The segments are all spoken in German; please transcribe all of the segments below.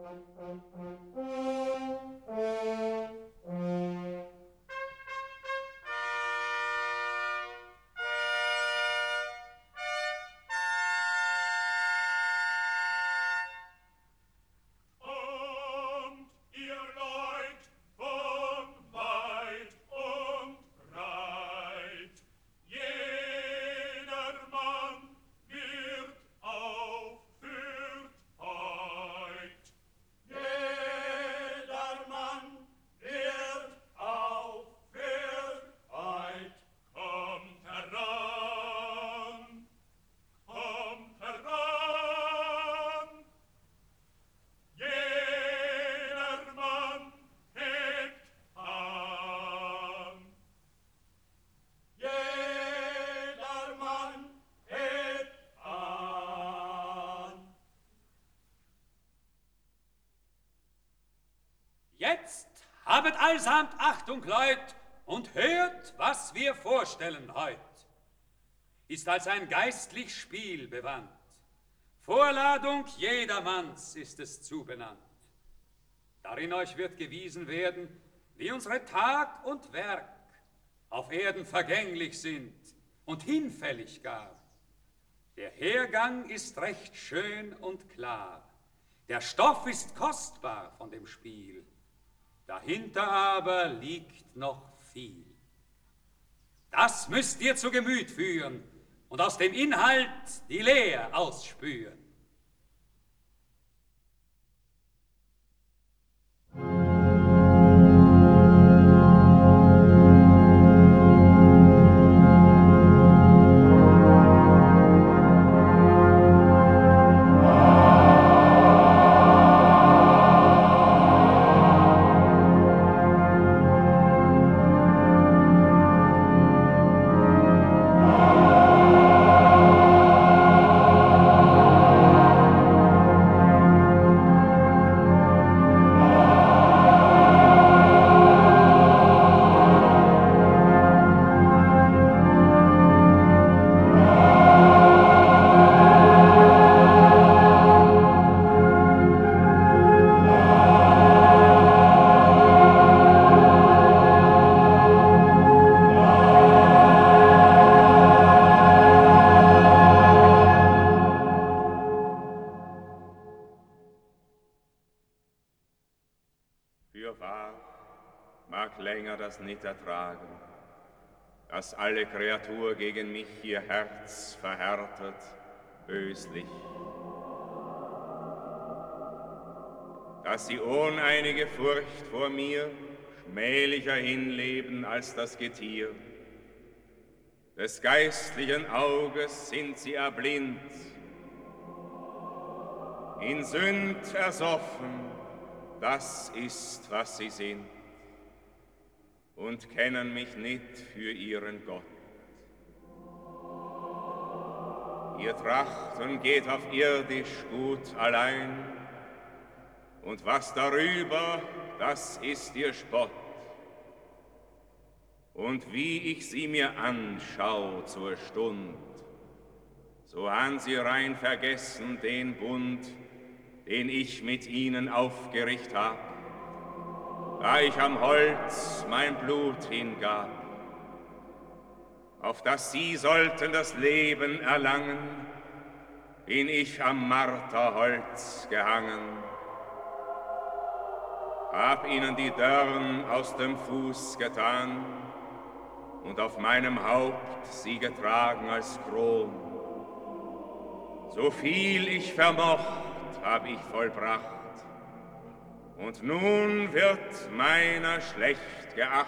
Jetzt habet allsamt Achtung, Leut, und hört, was wir vorstellen heut. Ist als ein geistlich Spiel bewandt. Vorladung jedermanns ist es zubenannt. Darin euch wird gewiesen werden, wie unsere Tat und Werk auf Erden vergänglich sind und hinfällig gar. Der Hergang ist recht schön und klar. Der Stoff ist kostbar von dem Spiel. Dahinter aber liegt noch viel. Das müsst ihr zu Gemüt führen und aus dem Inhalt die Lehr ausspüren. Nicht ertragen, dass alle Kreatur gegen mich ihr Herz verhärtet, böslich, dass sie ohne einige Furcht vor mir schmählicher hinleben als das Getier. Des geistlichen Auges sind sie erblind, in Sünd ersoffen, das ist, was sie sind, und kennen mich nicht für ihren Gott. Ihr Trachten geht auf irdisch Gut allein, und was darüber, das ist ihr Spott. Und wie ich sie mir anschau zur Stund, so han sie rein vergessen den Bund, den ich mit ihnen aufgericht hab, da ich am Holz mein Blut hingab, auf das sie sollten das Leben erlangen, bin ich am Marterholz gehangen, hab ihnen die Dörn aus dem Fuß getan und auf meinem Haupt sie getragen als Kron. So viel ich vermocht, hab ich vollbracht, und nun wird meiner schlecht geacht.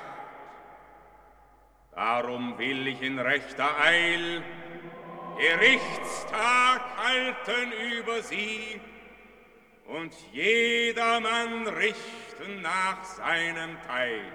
Darum will ich in rechter Eil Gerichtstag halten über sie und jedermann richten nach seinem Teil.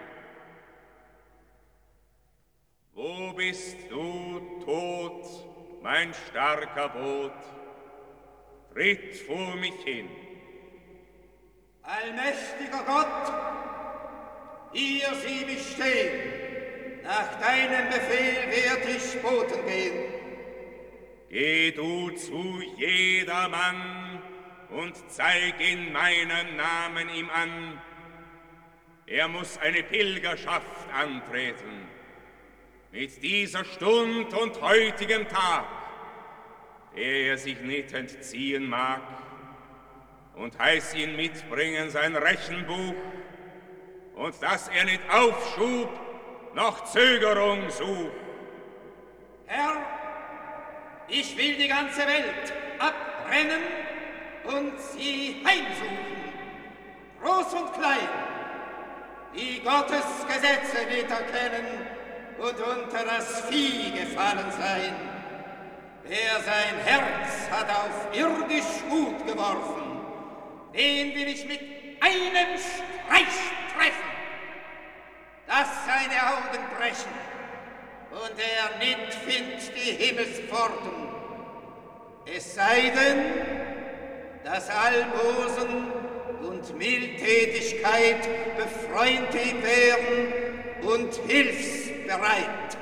Wo bist du, Tod, mein starker Boot? Tritt vor mich hin. Allmächtiger Gott, hier sieh mich stehen, nach deinem Befehl werd ich boten gehen. Geh du zu jedermann und zeig in meinem Namen ihm an, er muss eine Pilgerschaft antreten. Mit dieser Stund und heutigem Tag, der er sich nicht entziehen mag, und heiß ihn mitbringen sein Rechenbuch, und dass er nicht Aufschub noch Zögerung sucht. Herr, ich will die ganze Welt abbrennen und sie heimsuchen, groß und klein, die Gottes Gesetze nicht erkennen und unter das Vieh gefallen sein. Wer sein Herz hat auf irdisch Gut geworfen, den will ich mit einem Streich treffen, dass seine Augen brechen und er nicht findet die Himmelspforten. Es sei denn, dass Almosen und Mildtätigkeit befreundet wären und hilfsbereit.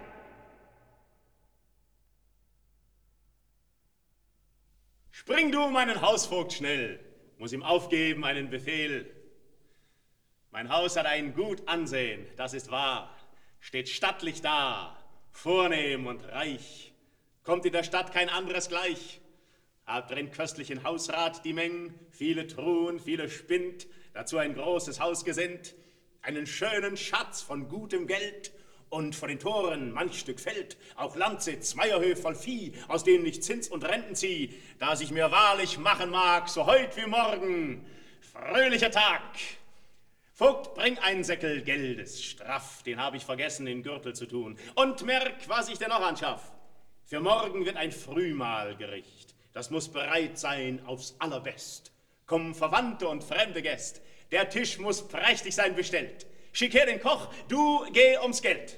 Spring du, meinen Hausvogt, schnell, muss ihm aufgeben einen Befehl. Mein Haus hat ein gut Ansehen, das ist wahr, steht stattlich da, vornehm und reich, kommt in der Stadt kein anderes gleich. Habt drin köstlichen Hausrat die Mengen, viele Truhen, viele Spind, dazu ein großes Haus gesinnt, einen schönen Schatz von gutem Geld, und vor den Toren manch Stück Feld, auch Landsitz, Meierhöf voll Vieh, aus denen ich Zins und Renten zieh, da ich mir wahrlich machen mag, so heut wie morgen, fröhlicher Tag. Vogt, bring einen Säckel Geldes, straff, den hab ich vergessen, in Gürtel zu tun, und merk, was ich denn noch anschaff. Für morgen wird ein Frühmahlgericht, das muss bereit sein aufs Allerbest. Kommen Verwandte und fremde Gäste, der Tisch muss prächtig sein bestellt. Schick her den Koch, du geh ums Geld.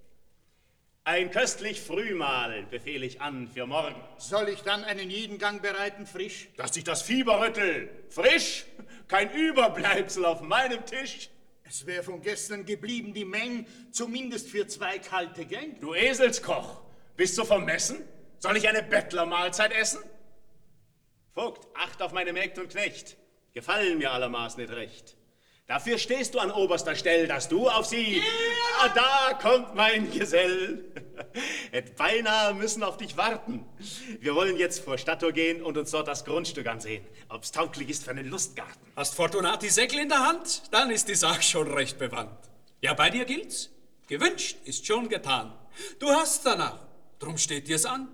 Ein köstlich Frühmahl befehl ich an für morgen. Soll ich dann einen jeden Gang bereiten, frisch? Dass dich das Fieber rüttelt. Frisch? Kein Überbleibsel auf meinem Tisch. Es wäre von gestern geblieben die Menge, zumindest für 2 kalte Gänge. Du Eselskoch, bist du vermessen? Soll ich eine Bettlermahlzeit essen? Vogt, acht auf meine Mägd und Knecht. Gefallen mir allermaßen nicht recht. Dafür stehst du an oberster Stelle, dass du auf sie... Ja, da kommt mein Gesell. Hätt beinahe müssen auf dich warten. Wir wollen jetzt vor Stadttor gehen und uns dort das Grundstück ansehen, ob's tauglich ist für einen Lustgarten. Hast Fortunati Säckel in der Hand? Dann ist die Sache schon recht bewandt. Ja, bei dir gilt's. Gewünscht ist schon getan. Du hast danach, drum steht dir's an.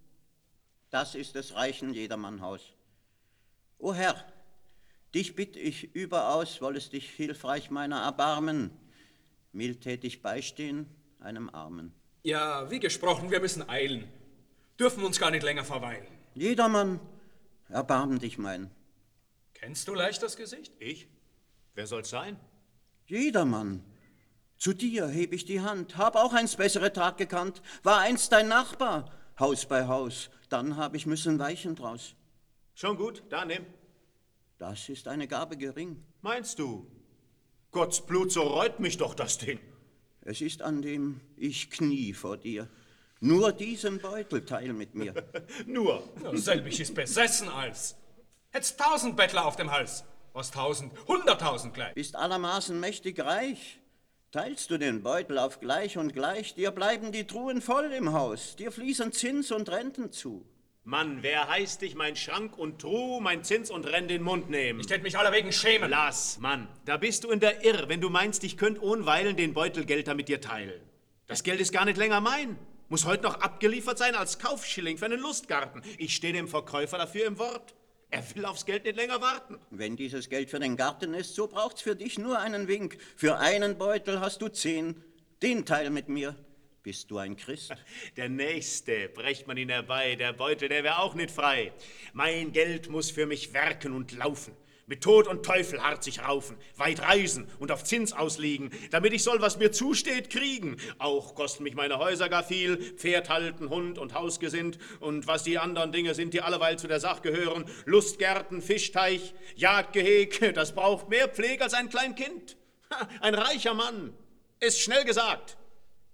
Das ist des reichen Jedermannhaus. O Herr, dich bitt ich überaus, wollest dich hilfreich meiner erbarmen, mildtätig beistehen einem Armen. Ja, wie gesprochen, wir müssen eilen. Dürfen uns gar nicht länger verweilen. Jedermann, erbarm dich mein. Kennst du leicht das Gesicht? Ich? Wer soll's sein? Jedermann, zu dir heb ich die Hand, hab auch einst bessere Tag gekannt, war einst dein Nachbar, Haus bei Haus, dann hab ich müssen weichen draus. Schon gut, da nimm. Das ist eine Gabe gering. Meinst du? Gottes Blut, so reut mich doch das Ding. Es ist an dem ich knie vor dir. Nur diesen Beutel teil mit mir. Nur. Ja, selbig ist besessen als. Hätt's 1000 Bettler auf dem Hals. Was 1000? 100.000 gleich. Bist allermaßen mächtig reich. Teilst du den Beutel auf gleich und gleich, dir bleiben die Truhen voll im Haus, dir fließen Zins und Renten zu. Mann, wer heißt dich mein Schrank und Truh, mein Zins und Rent in den Mund nehmen? Ich tät mich allerwegen schämen. Lass, Mann, da bist du in der Irr, wenn du meinst, ich könnt ohnweilen den Beutelgeld da mit dir teilen. Das Geld ist gar nicht länger mein. Muss heute noch abgeliefert sein als Kaufschilling für einen Lustgarten. Ich stehe dem Verkäufer dafür im Wort. Er will aufs Geld nicht länger warten. Wenn dieses Geld für den Garten ist, so braucht's für dich nur einen Wink. Für einen Beutel hast du 10, den teil mit mir. Bist du ein Christ? Der Nächste, brächt man ihn herbei, der Beutel, der wär auch nicht frei. Mein Geld muss für mich werken und laufen, mit Tod und Teufel hart sich raufen, weit reisen und auf Zins ausliegen, damit ich soll, was mir zusteht, kriegen. Auch kosten mich meine Häuser gar viel, Pferd halten, Hund und Hausgesind und was die anderen Dinge sind, die alleweil zu der Sach gehören, Lustgärten, Fischteich, Jagdgeheg, das braucht mehr Pflege als ein Kleinkind. Ein reicher Mann, ist schnell gesagt.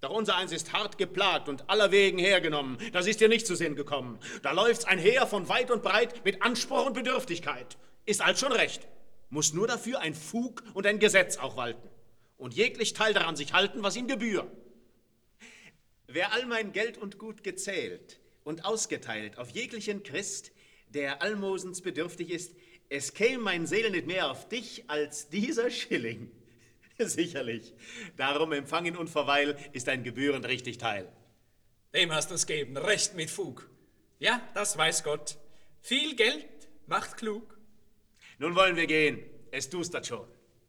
Doch unsereins ist hart geplagt und allerwegen hergenommen. Das ist dir nicht zu Sinn gekommen. Da läuft's einher von weit und breit mit Anspruch und Bedürftigkeit. Ist all schon recht. Muss nur dafür ein Fug und ein Gesetz auch walten. Und jeglich Teil daran sich halten, was ihm gebühr. Wer all mein Geld und Gut gezählt und ausgeteilt auf jeglichen Christ, der Almosens bedürftig ist, es käme mein Seel nicht mehr auf dich als dieser Schilling. Sicherlich. Darum empfangen und verweil ist ein gebührend richtig Teil. Dem hast du's geben, recht mit Fug. Ja, das weiß Gott. Viel Geld macht klug. Nun wollen wir gehen. Es dustert schon.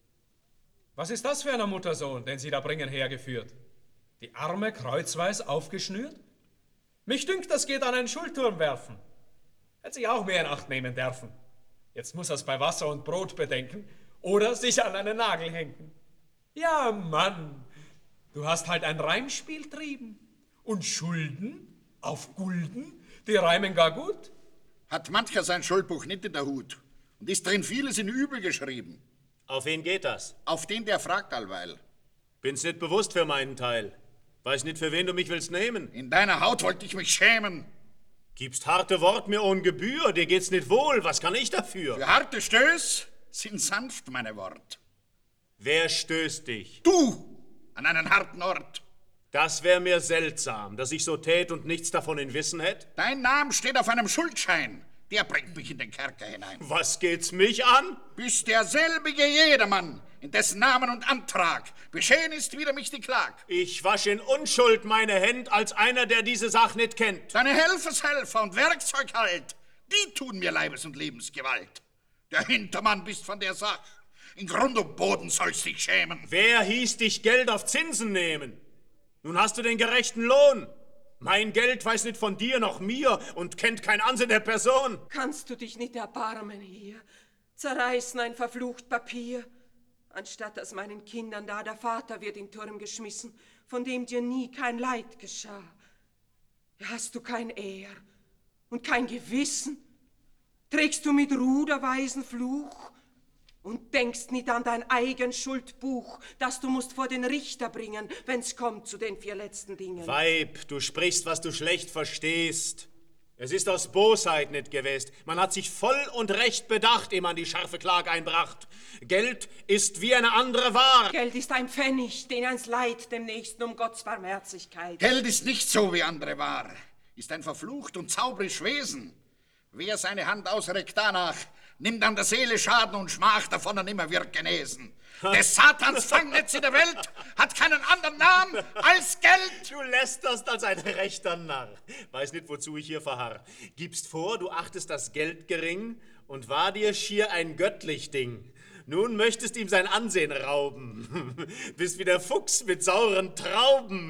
Was ist das für ein Muttersohn, den Sie da bringen hergeführt? Die Arme kreuzweis aufgeschnürt? Mich dünkt, das geht an einen Schulturm werfen. Hätte sich auch mehr in Acht nehmen dürfen. Jetzt muss er's bei Wasser und Brot bedenken oder sich an einen Nagel hängen. Ja, Mann, du hast halt ein Reimspiel trieben. Und Schulden auf Gulden, die reimen gar gut. Hat mancher sein Schuldbuch nicht in der Hut und ist drin vieles in Übel geschrieben. Auf wen geht das? Auf den, der fragt allweil. Bin's nicht bewusst für meinen Teil. Weiß nicht, für wen du mich willst nehmen. In deiner Haut wollte ich mich schämen. Gibst harte Wort mir ohne Gebühr, dir geht's nicht wohl, was kann ich dafür? Für harte Stöß sind sanft meine Wort. Wer stößt dich? Du, an einen harten Ort. Das wär mir seltsam, dass ich so tät und nichts davon in Wissen hätt. Dein Name steht auf einem Schuldschein, der bringt mich in den Kerker hinein. Was geht's mich an? Bist derselbige jedermann, in dessen Namen und Antrag geschehen ist wider mich die Klag. Ich wasch in Unschuld meine Händ als einer, der diese Sach nicht kennt. Deine Helfershelfer und Werkzeug halt, die tun mir Leibes- und Lebensgewalt. Der Hintermann bist von der Sach. In Grund und Boden sollst dich schämen. Wer hieß dich Geld auf Zinsen nehmen? Nun hast du den gerechten Lohn. Mein Geld weiß nicht von dir noch mir und kennt kein Ansehen der Person. Kannst du dich nicht erbarmen hier? Zerreißen ein verflucht Papier, anstatt dass meinen Kindern da der Vater wird in Turm geschmissen, von dem dir nie kein Leid geschah. Hast du kein Ehr und kein Gewissen? Trägst du mit Ruh der weisen Fluch? Und denkst nicht an dein eigen Schuldbuch, das du musst vor den Richter bringen, wenn's kommt zu den 4 letzten Dingen. Weib, du sprichst, was du schlecht verstehst. Es ist aus Bosheit nicht gewesen. Man hat sich voll und recht bedacht, ehe man die scharfe Klage einbracht. Geld ist wie eine andere Ware. Geld ist ein Pfennig, den eins leiht dem Nächsten um Gottes Barmherzigkeit. Geld ist nicht so wie andere Ware, ist ein verflucht und zauberisch Wesen. Wer seine Hand ausreckt danach, nimmt an der Seele Schaden und Schmach, davon er nimmer wird genesen. Des Satans Fangnetz in der Welt hat keinen anderen Namen als Geld. Du lästerst als ein rechter Narr. Weiß nicht, wozu ich hier verharr. Gibst vor, du achtest das Geld gering und war dir schier ein göttlich Ding. Nun möchtest ihm sein Ansehen rauben. Bist wie der Fuchs mit sauren Trauben.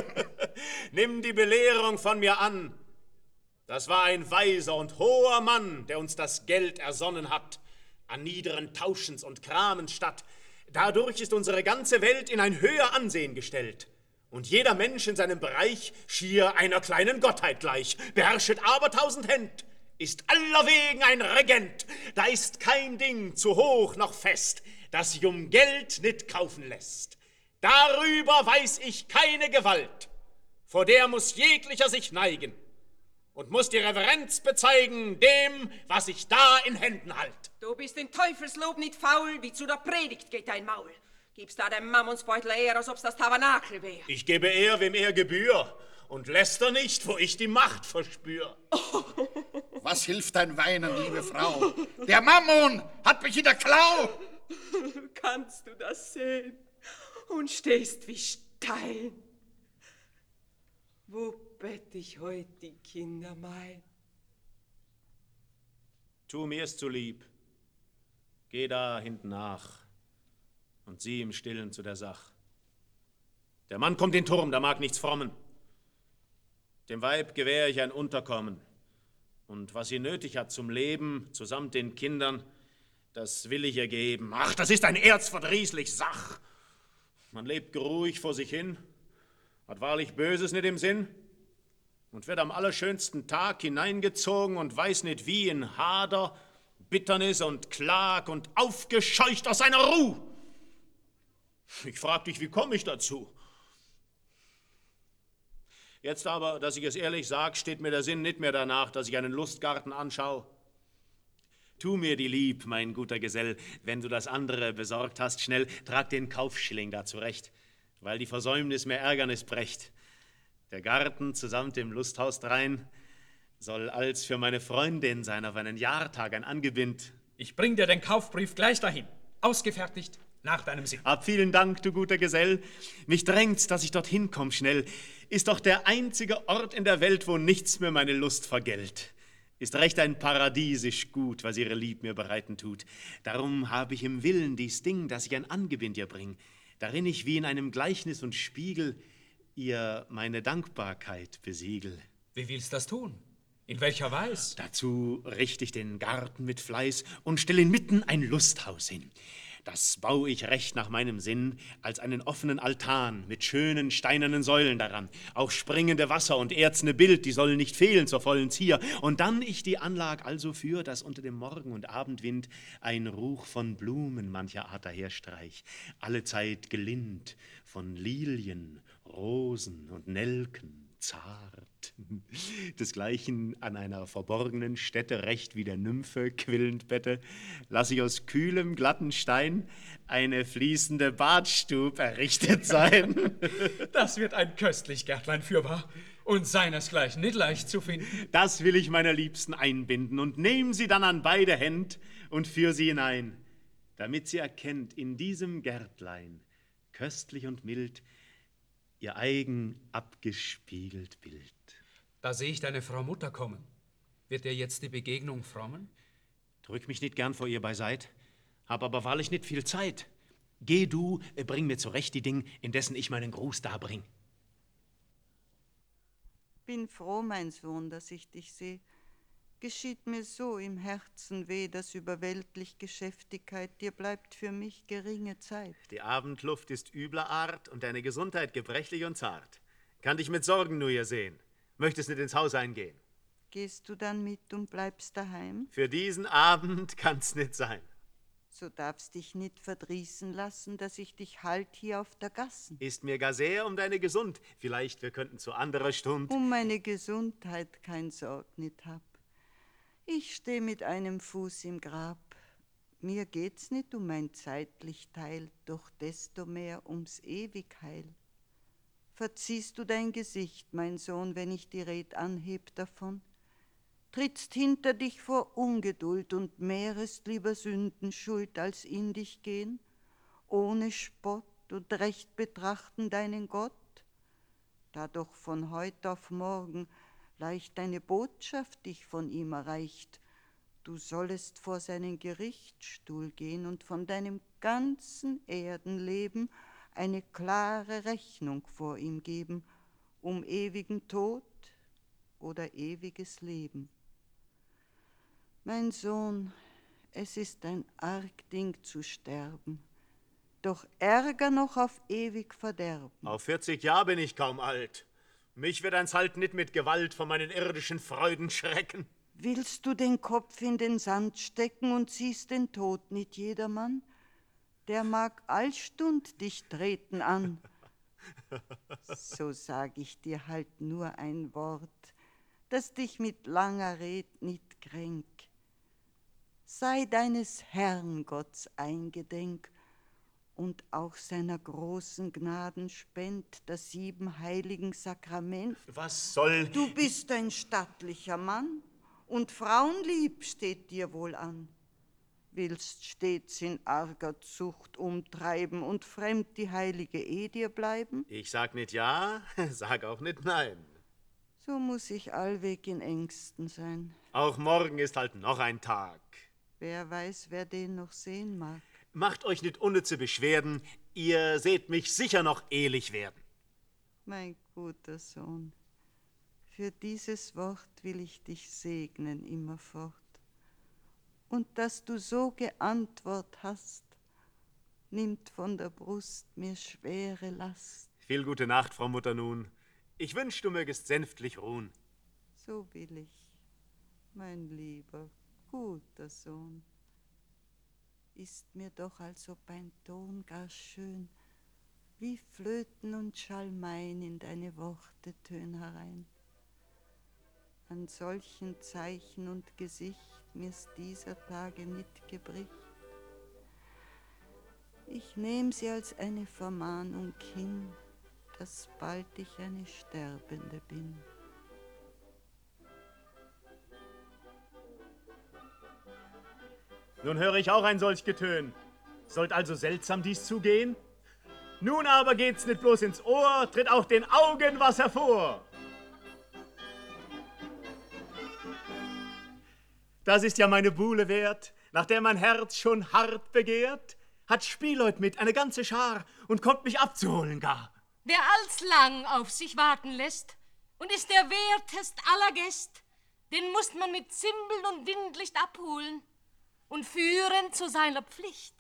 Nimm die Belehrung von mir an. Das war ein weiser und hoher Mann, der uns das Geld ersonnen hat, an niederen Tauschens und Kramens statt. Dadurch ist unsere ganze Welt in ein höher Ansehen gestellt. Und jeder Mensch in seinem Bereich schier einer kleinen Gottheit gleich, beherrschet aber 1000 Händ, ist allerwegen ein Regent. Da ist kein Ding zu hoch noch fest, das sich um Geld nicht kaufen lässt. Darüber weiß ich keine Gewalt, vor der muss jeglicher sich neigen und muss die Reverenz bezeigen dem, was ich da in Händen halt. Du bist in Teufelslob nicht faul, wie zu der Predigt geht dein Maul. Gibst da dem Mammonsbeutel eher, als ob's das Tabernakel wär. Ich gebe eher, wem er gebühr, und läster nicht, wo ich die Macht verspür. Was hilft dein Weinen, liebe Frau? Der Mammon hat mich in der Klau. Kannst du das sehen? Und stehst wie Stein. Wo bett ich heut die Kinder mein? Tu mir's zulieb. Geh da hinten nach und sieh im Stillen zu der Sach. Der Mann kommt in den Turm, da mag nichts frommen. Dem Weib gewähr ich ein Unterkommen. Und was sie nötig hat zum Leben, zusammt den Kindern, das will ich ihr geben. Ach, das ist ein erzverdrießlich Sach. Man lebt geruhig vor sich hin, hat wahrlich Böses nicht im Sinn und wird am allerschönsten Tag hineingezogen und weiß nicht wie in Hader, Bitternis und Klag und aufgescheucht aus seiner Ruh. Ich frag dich, wie komm ich dazu? Jetzt aber, dass ich es ehrlich sag, steht mir der Sinn nicht mehr danach, dass ich einen Lustgarten anschaue. Tu mir die lieb, mein guter Gesell, wenn du das andere besorgt hast, schnell trag den Kaufschilling da zurecht, weil die Versäumnis mir Ärgernis brächt. Der Garten zusammen dem Lusthaus drein soll als für meine Freundin sein auf einen Jahrtag ein Angebind. Ich bring dir den Kaufbrief gleich dahin, ausgefertigt, nach deinem Sinn. Hab vielen Dank, du guter Gesell. Mich drängt's, dass ich dorthin komm schnell. Ist doch der einzige Ort in der Welt, wo nichts mehr meine Lust vergällt. Ist recht ein paradiesisch Gut, was ihre Lieb mir bereiten tut. Darum hab ich im Willen dies Ding, dass ich ein Angebind ihr bring, darin ich wie in einem Gleichnis und Spiegel ihr meine Dankbarkeit besiegel. Wie willst das tun? In welcher Weise? Dazu richt ich den Garten mit Fleiß und stell inmitten ein Lusthaus hin. Das bau ich recht nach meinem Sinn, als einen offenen Altan mit schönen steinernen Säulen daran. Auch springende Wasser und erzne Bild, die sollen nicht fehlen zur vollen Zier. Und dann ich die Anlag also für, dass unter dem Morgen- und Abendwind ein Ruch von Blumen mancher Art daherstreich, allezeit gelind von Lilien, Rosen und Nelken, zart. Desgleichen an einer verborgenen Stätte, recht wie der Nymphe quillend bette, lass ich aus kühlem, glatten Stein eine fließende Badstub errichtet sein. Das wird ein köstlich Gärtlein fürwahr und seinesgleichen nicht leicht zu finden. Das will ich meiner Liebsten einbinden und nehm sie dann an beide Händ und führ sie hinein, damit sie erkennt in diesem Gärtlein, köstlich und mild, ihr eigen abgespiegelt Bild. Da seh ich deine Frau Mutter kommen. Wird dir jetzt die Begegnung frommen? Drück mich nicht gern vor ihr beiseit, hab aber wahrlich nicht viel Zeit. Geh du, bring mir zurecht die Ding, indessen ich meinen Gruß darbring. Bin froh, mein Sohn, dass ich dich seh. Geschieht mir so im Herzen weh, dass über weltlich Geschäftigkeit dir bleibt für mich geringe Zeit. Die Abendluft ist übler Art und deine Gesundheit gebrechlich und zart. Kann dich mit Sorgen nur hier sehen. Möchtest nicht ins Haus eingehen? Gehst du dann mit und bleibst daheim? Für diesen Abend kann's nicht sein. So darfst dich nicht verdrießen lassen, dass ich dich halt hier auf der Gassen. Ist mir gar sehr um deine Gesund. Vielleicht wir könnten zu anderer Stund. Um meine Gesundheit kein Sorg nicht hab. Ich steh mit einem Fuß im Grab. Mir geht's nicht um mein zeitlich Teil, doch desto mehr ums Ewigheil. Verziehst du dein Gesicht, mein Sohn, wenn ich die Red anheb davon? Trittst hinter dich vor Ungeduld und mehrest lieber Sündenschuld, als in dich gehen, ohne Spott und recht betrachten deinen Gott? Da doch von heut auf morgen leicht deine Botschaft dich von ihm erreicht, du sollest vor seinen Gerichtsstuhl gehen und von deinem ganzen Erdenleben eine klare Rechnung vor ihm geben, um ewigen Tod oder ewiges Leben. Mein Sohn, es ist ein arg Ding zu sterben, doch Ärger noch auf ewig Verderben. Auf 40 Jahr bin ich kaum alt. Mich wird eins halt nicht mit Gewalt von meinen irdischen Freuden schrecken. Willst du den Kopf in den Sand stecken und siehst den Tod nicht jedermann? Der mag allstund dich treten an. So sag ich dir halt nur ein Wort, das dich mit langer Red nicht kränk. Sei deines Herrn Gotts eingedenk und auch seiner großen Gnaden spend das 7 heiligen Sakrament. Was soll... Du bist ein stattlicher Mann und Frauenlieb steht dir wohl an. Willst stets in arger Zucht umtreiben und fremd die heilige Ehe dir bleiben? Ich sag nicht ja, sag auch nicht nein. So muss ich allweg in Ängsten sein. Auch morgen ist halt noch ein Tag. Wer weiß, wer den noch sehen mag. Macht euch nicht unnütze Beschwerden, ihr seht mich sicher noch ehelich werden. Mein guter Sohn, für dieses Wort will ich dich segnen immerfort. Und dass du so geantwort hast, nimmt von der Brust mir schwere Last. Viel gute Nacht, Frau Mutter nun. Ich wünsch, du mögest sänftlich ruhen. So will ich, mein lieber, guter Sohn. Ist mir doch also beim Ton gar schön, wie Flöten und Schalmein in deine Worte tön herein. An solchen Zeichen und Gesicht mir's dieser Tage nicht gebricht. Ich nehm sie als eine Vermahnung hin, dass bald ich eine Sterbende bin. Nun höre ich auch ein solch Getön. Sollt also seltsam dies zugehen? Nun aber geht's nicht bloß ins Ohr, tritt auch den Augen was hervor. Das ist ja meine Buhle wert, nach der mein Herz schon hart begehrt, hat Spielleut mit, eine ganze Schar, und kommt mich abzuholen gar. Wer alslang auf sich warten lässt und ist der wertest aller Gäst, den mußt man mit Zimbeln und Windlicht abholen und führen zu seiner Pflicht.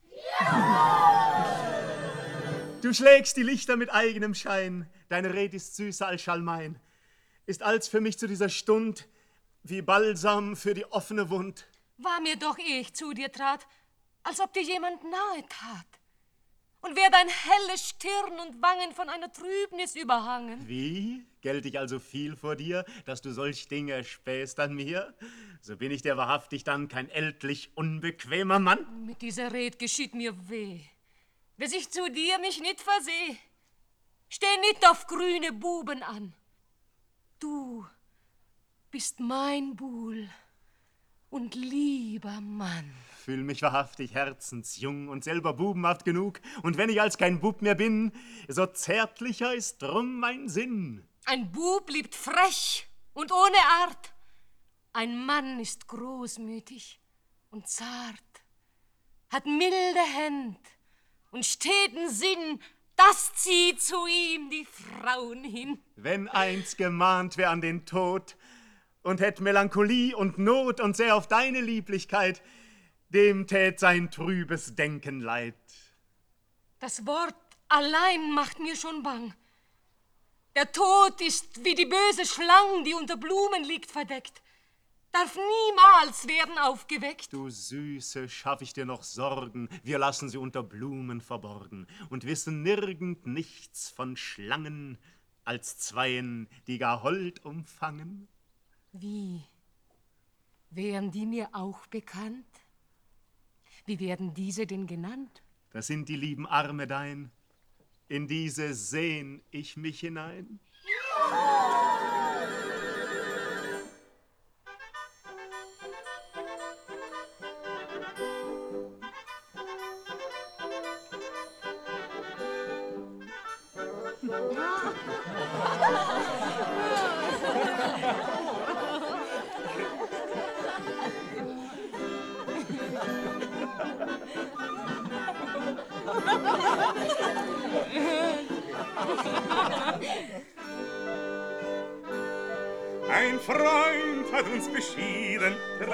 Du schlägst die Lichter mit eigenem Schein, deine Red ist süßer als Schalmein, ist als für mich zu dieser Stund wie Balsam für die offene Wund. War mir doch, ehe ich zu dir trat, als ob dir jemand nahe tat. Und wär dein helle Stirn und Wangen von einer Trübnis überhangen. Wie? Gelt ich also viel vor dir, dass du solch Dinge spähst an mir? So bin ich dir wahrhaftig dann kein ältlich unbequemer Mann. Mit dieser Red geschieht mir weh, dass ich zu dir mich nicht verseh. Steh nicht auf grüne Buben an. Du bist mein Buhl und lieber Mann. Fühl mich wahrhaftig herzensjung und selber bubenhaft genug. Und wenn ich als kein Bub mehr bin, so zärtlicher ist drum mein Sinn. Ein Bub liebt frech und ohne Art. Ein Mann ist großmütig und zart, hat milde Händ und steten Sinn, das zieht zu ihm die Frauen hin. Wenn eins gemahnt wär an den Tod und hätt Melancholie und Not und säh auf deine Lieblichkeit, dem tät sein trübes Denken leid. Das Wort allein macht mir schon bang. Der Tod ist wie die böse Schlang, die unter Blumen liegt verdeckt, darf niemals werden aufgeweckt. Du Süße, schaff ich dir noch Sorgen, wir lassen sie unter Blumen verborgen und wissen nirgend nichts von Schlangen, als Zweien, die gar Hold umfangen. Wie? Wären die mir auch bekannt? Wie werden diese denn genannt? Das sind die lieben Arme dein, in diese sehn ich mich hinein. Ein Freund hat uns beschieden,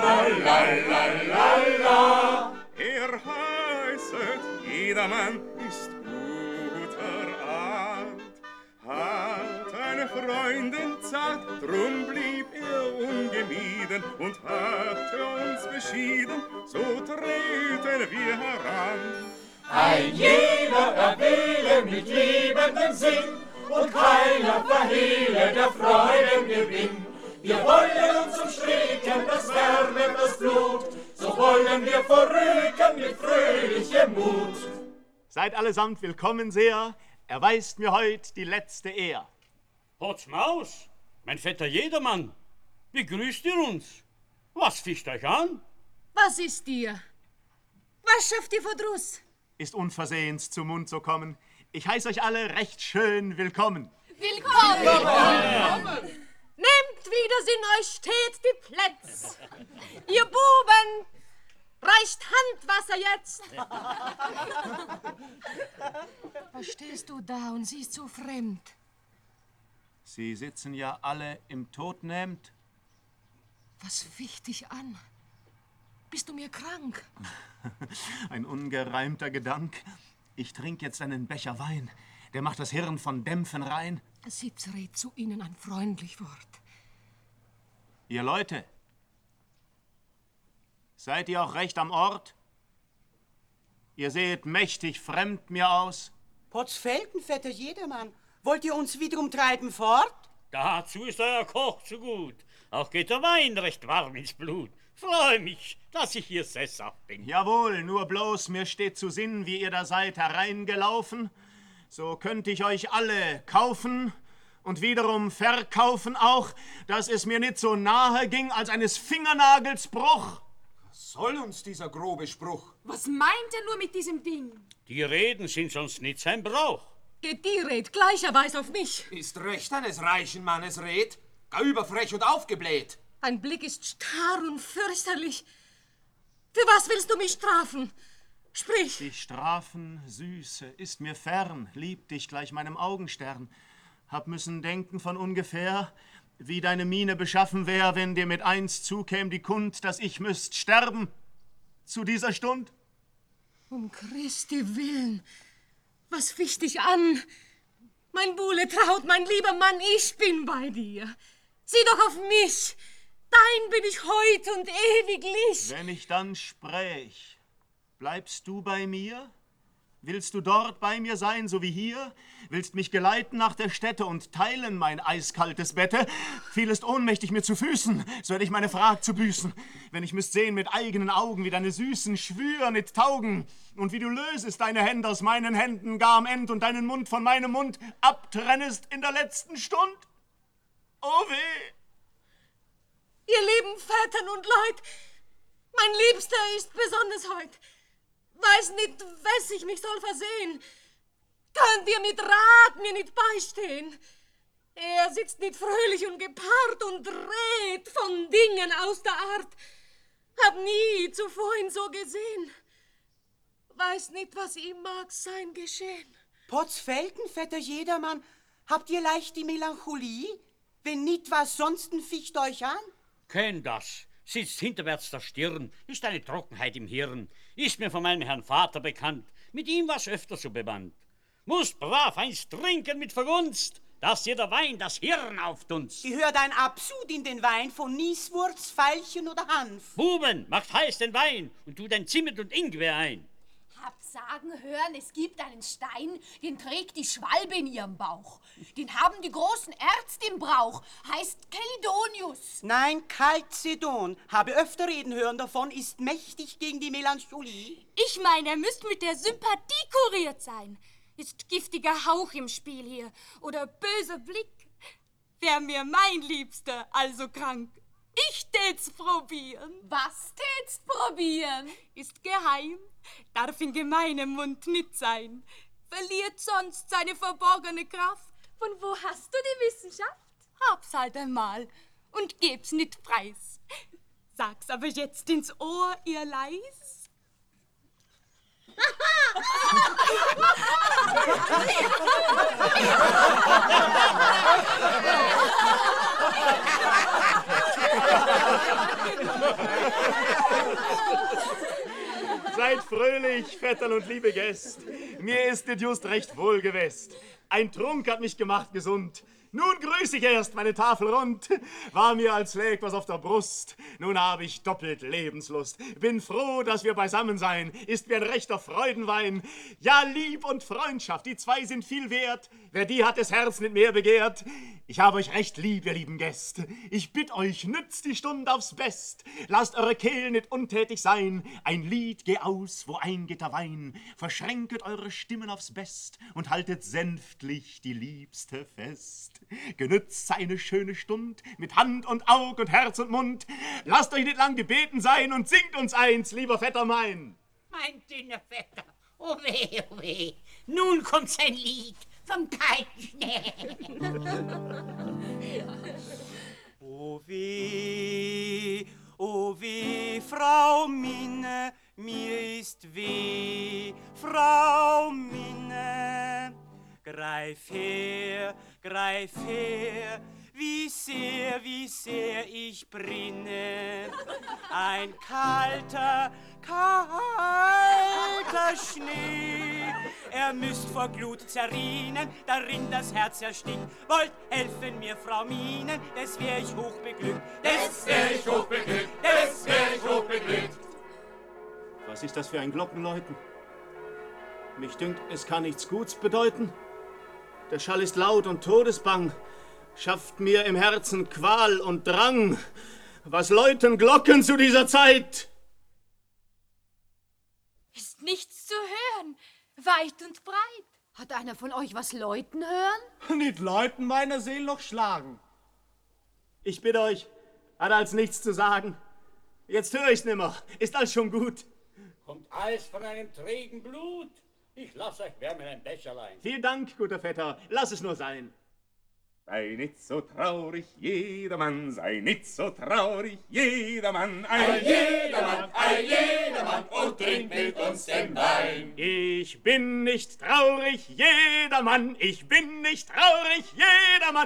tralalala. Er heißet, jedermann ist guter Art. Hat eine Freundin zart, drum blieb er ungemieden und hatte uns beschieden, so treten wir heran. Ein jeder erwähle mit liebendem Sinn und keiner verhehle der Freuden Gewinn. Wir wollen uns umstricken, das wärmet das Blut, so wollen wir vorrücken mit fröhlichem Mut. Seid allesamt willkommen sehr, erweist mir heut die letzte Ehr. Potz Maus, mein Vetter Jedermann, wie grüßt ihr uns? Was ficht euch an? Was ist dir? Was schafft ihr Verdruss? Ist unversehens zum Mund so kommen. Ich heiß euch alle recht schön willkommen. Willkommen! Willkommen. Nehmt, wie das in euch steht, die Plätze. Ihr Buben, reicht Handwasser jetzt. Was stehst du da und siehst so fremd? Sie sitzen ja alle im Totnehmt. Was ficht dich an? Bist du mir krank? Ein ungereimter Gedank. Ich trink jetzt einen Becher Wein. Der macht das Hirn von Dämpfen rein. Sitz rät zu ihnen ein freundlich Wort. Ihr Leute, seid ihr auch recht am Ort? Ihr seht mächtig fremd mir aus. Potzfelden, Vetter Jedermann, wollt ihr uns wiederum treiben fort? Dazu ist euer Koch zu gut. Auch geht der Wein recht warm ins Blut. Freue mich, dass ich hier sesshaft bin. Jawohl, nur bloß mir steht zu Sinn, wie ihr da seid hereingelaufen. So könnte ich euch alle kaufen und wiederum verkaufen auch, dass es mir nicht so nahe ging als eines Fingernagels Bruch. Was soll uns dieser grobe Spruch? Was meint er nur mit diesem Ding? Die Reden sind sonst nicht sein Brauch. Geht die Red gleicherweise auf mich. Ist recht eines reichen Mannes Red, gar überfrech und aufgebläht. Dein Blick ist starr und fürchterlich. Für was willst du mich strafen? Sprich! Die Strafen, Süße, ist mir fern, lieb dich gleich meinem Augenstern. Hab müssen denken von ungefähr, wie deine Miene beschaffen wär, wenn dir mit eins zukäm die Kund, dass ich müsst sterben. Zu dieser Stund? Um Christi willen, was ficht dich an? Mein Buhle traut, mein lieber Mann, ich bin bei dir. Sieh doch auf mich. Dein bin ich heut und ewiglich. Wenn ich dann spräch, bleibst du bei mir? Willst du dort bei mir sein, so wie hier? Willst mich geleiten nach der Stätte und teilen mein eiskaltes Bette? Fielest ohnmächtig mir zu Füßen, so hätte ich meine Frag zu büßen. Wenn ich müsst sehen mit eigenen Augen, wie deine süßen Schwür nicht taugen und wie du lösest deine Hände aus meinen Händen gar am End und deinen Mund von meinem Mund abtrennest in der letzten Stund. Oh weh! Ihr lieben Vätern und Leut, mein Liebster ist besonders heut. Weiß nicht, wes ich mich soll versehen. Könnt ihr mit Rat mir nicht beistehen? Er sitzt nicht fröhlich und gepaart und redt von Dingen aus der Art. Hab nie zuvor ihn so gesehen. Weiß nicht, was ihm mag sein geschehen. Potzfelden, Vetter Jedermann, habt ihr leicht die Melancholie? Wenn nicht, was sonsten ficht euch an? Kenn das. Sitzt hinterwärts der Stirn, ist eine Trockenheit im Hirn. Ist mir von meinem Herrn Vater bekannt, mit ihm war's öfter so bewandt. Muss brav eins trinken mit Vergunst, dass dir der Wein das Hirn auftunzt. Ihr hört ein Absud in den Wein von Nieswurz, Veilchen oder Hanf. Buben, macht heiß den Wein und tu dein Zimt und Ingwer ein. Hab sagen hören, es gibt einen Stein, den trägt die Schwalbe in ihrem Bauch. Den haben die großen Ärzte im Brauch, heißt Chelidonius. Nein, Chalcedon. Habe öfter reden hören davon, ist mächtig gegen die Melancholie. Ich meine, er müsste mit der Sympathie kuriert sein. Ist giftiger Hauch im Spiel hier oder böser Blick. Wär mir mein Liebster also krank, ich tät's probieren. Was tätst probieren? Ist geheim, darf in gemeinem Mund nicht sein. Verliert sonst seine verborgene Kraft. Von wo hast du die Wissenschaft? Hab's halt einmal und geb's nicht preis. Sag's aber jetzt ins Ohr, ihr Leis. Seid fröhlich, Vetterl und liebe Gäst. Mir ist nicht just recht wohl gewesst. Ein Trunk hat mich gemacht gesund. Nun grüß ich erst meine Tafel rund. War mir als läg was auf der Brust. Nun habe ich doppelt Lebenslust. Bin froh, dass wir beisammen sein. Ist wie ein rechter Freudenwein. Ja, Lieb und Freundschaft, die zwei sind viel wert. Wer die hat, das Herz nicht mehr begehrt. Ich habe euch recht lieb, ihr lieben Gäste. Ich bitt euch, nützt die Stund aufs Best. Lasst eure Kehlen nicht untätig sein. Ein Lied geh aus, wo eingeht der Wein. Verschränket eure Stimmen aufs Best und haltet sänftlich die Liebste fest. Genützt eine schöne Stund mit Hand und Aug und Herz und Mund. Lasst euch nicht lang gebeten sein und singt uns eins, lieber Vetter mein. Mein dünner Vetter, oh weh, oh weh. Nun kommt sein Lied vom kalten Schnee. Oh weh, Frau Minne, mir ist weh, Frau Minne. Greif her, wie sehr ich brenne. Ein kalter Schnee. Er müsst vor Glut zerrinnen, darin das Herz erstickt. Wollt helfen mir, Frau Minen, des wär ich hochbeglückt. Des wär ich hochbeglückt, des wär ich hochbeglückt. Was ist das für ein Glockenläuten? Mich dünkt, es kann nichts Guts bedeuten. Der Schall ist laut und todesbang, schafft mir im Herzen Qual und Drang. Was läuten Glocken zu dieser Zeit? Ist nichts zu hören, weit und breit. Hat einer von euch was läuten hören? Nicht läuten meiner Seele noch schlagen. Ich bitte euch, hat als nichts zu sagen. Jetzt höre ich's nimmer, ist alles schon gut. Kommt alles von einem trägen Blut. Ich lass euch wärmen ein Becherlein. Vielen Dank, guter Vetter, lass es nur sein. Sei nicht so traurig, jedermann, sei nicht so traurig, jedermann, jedermann, und trink mit uns den Wein. Ich bin nicht traurig, jedermann, ich bin nicht traurig, jedermann.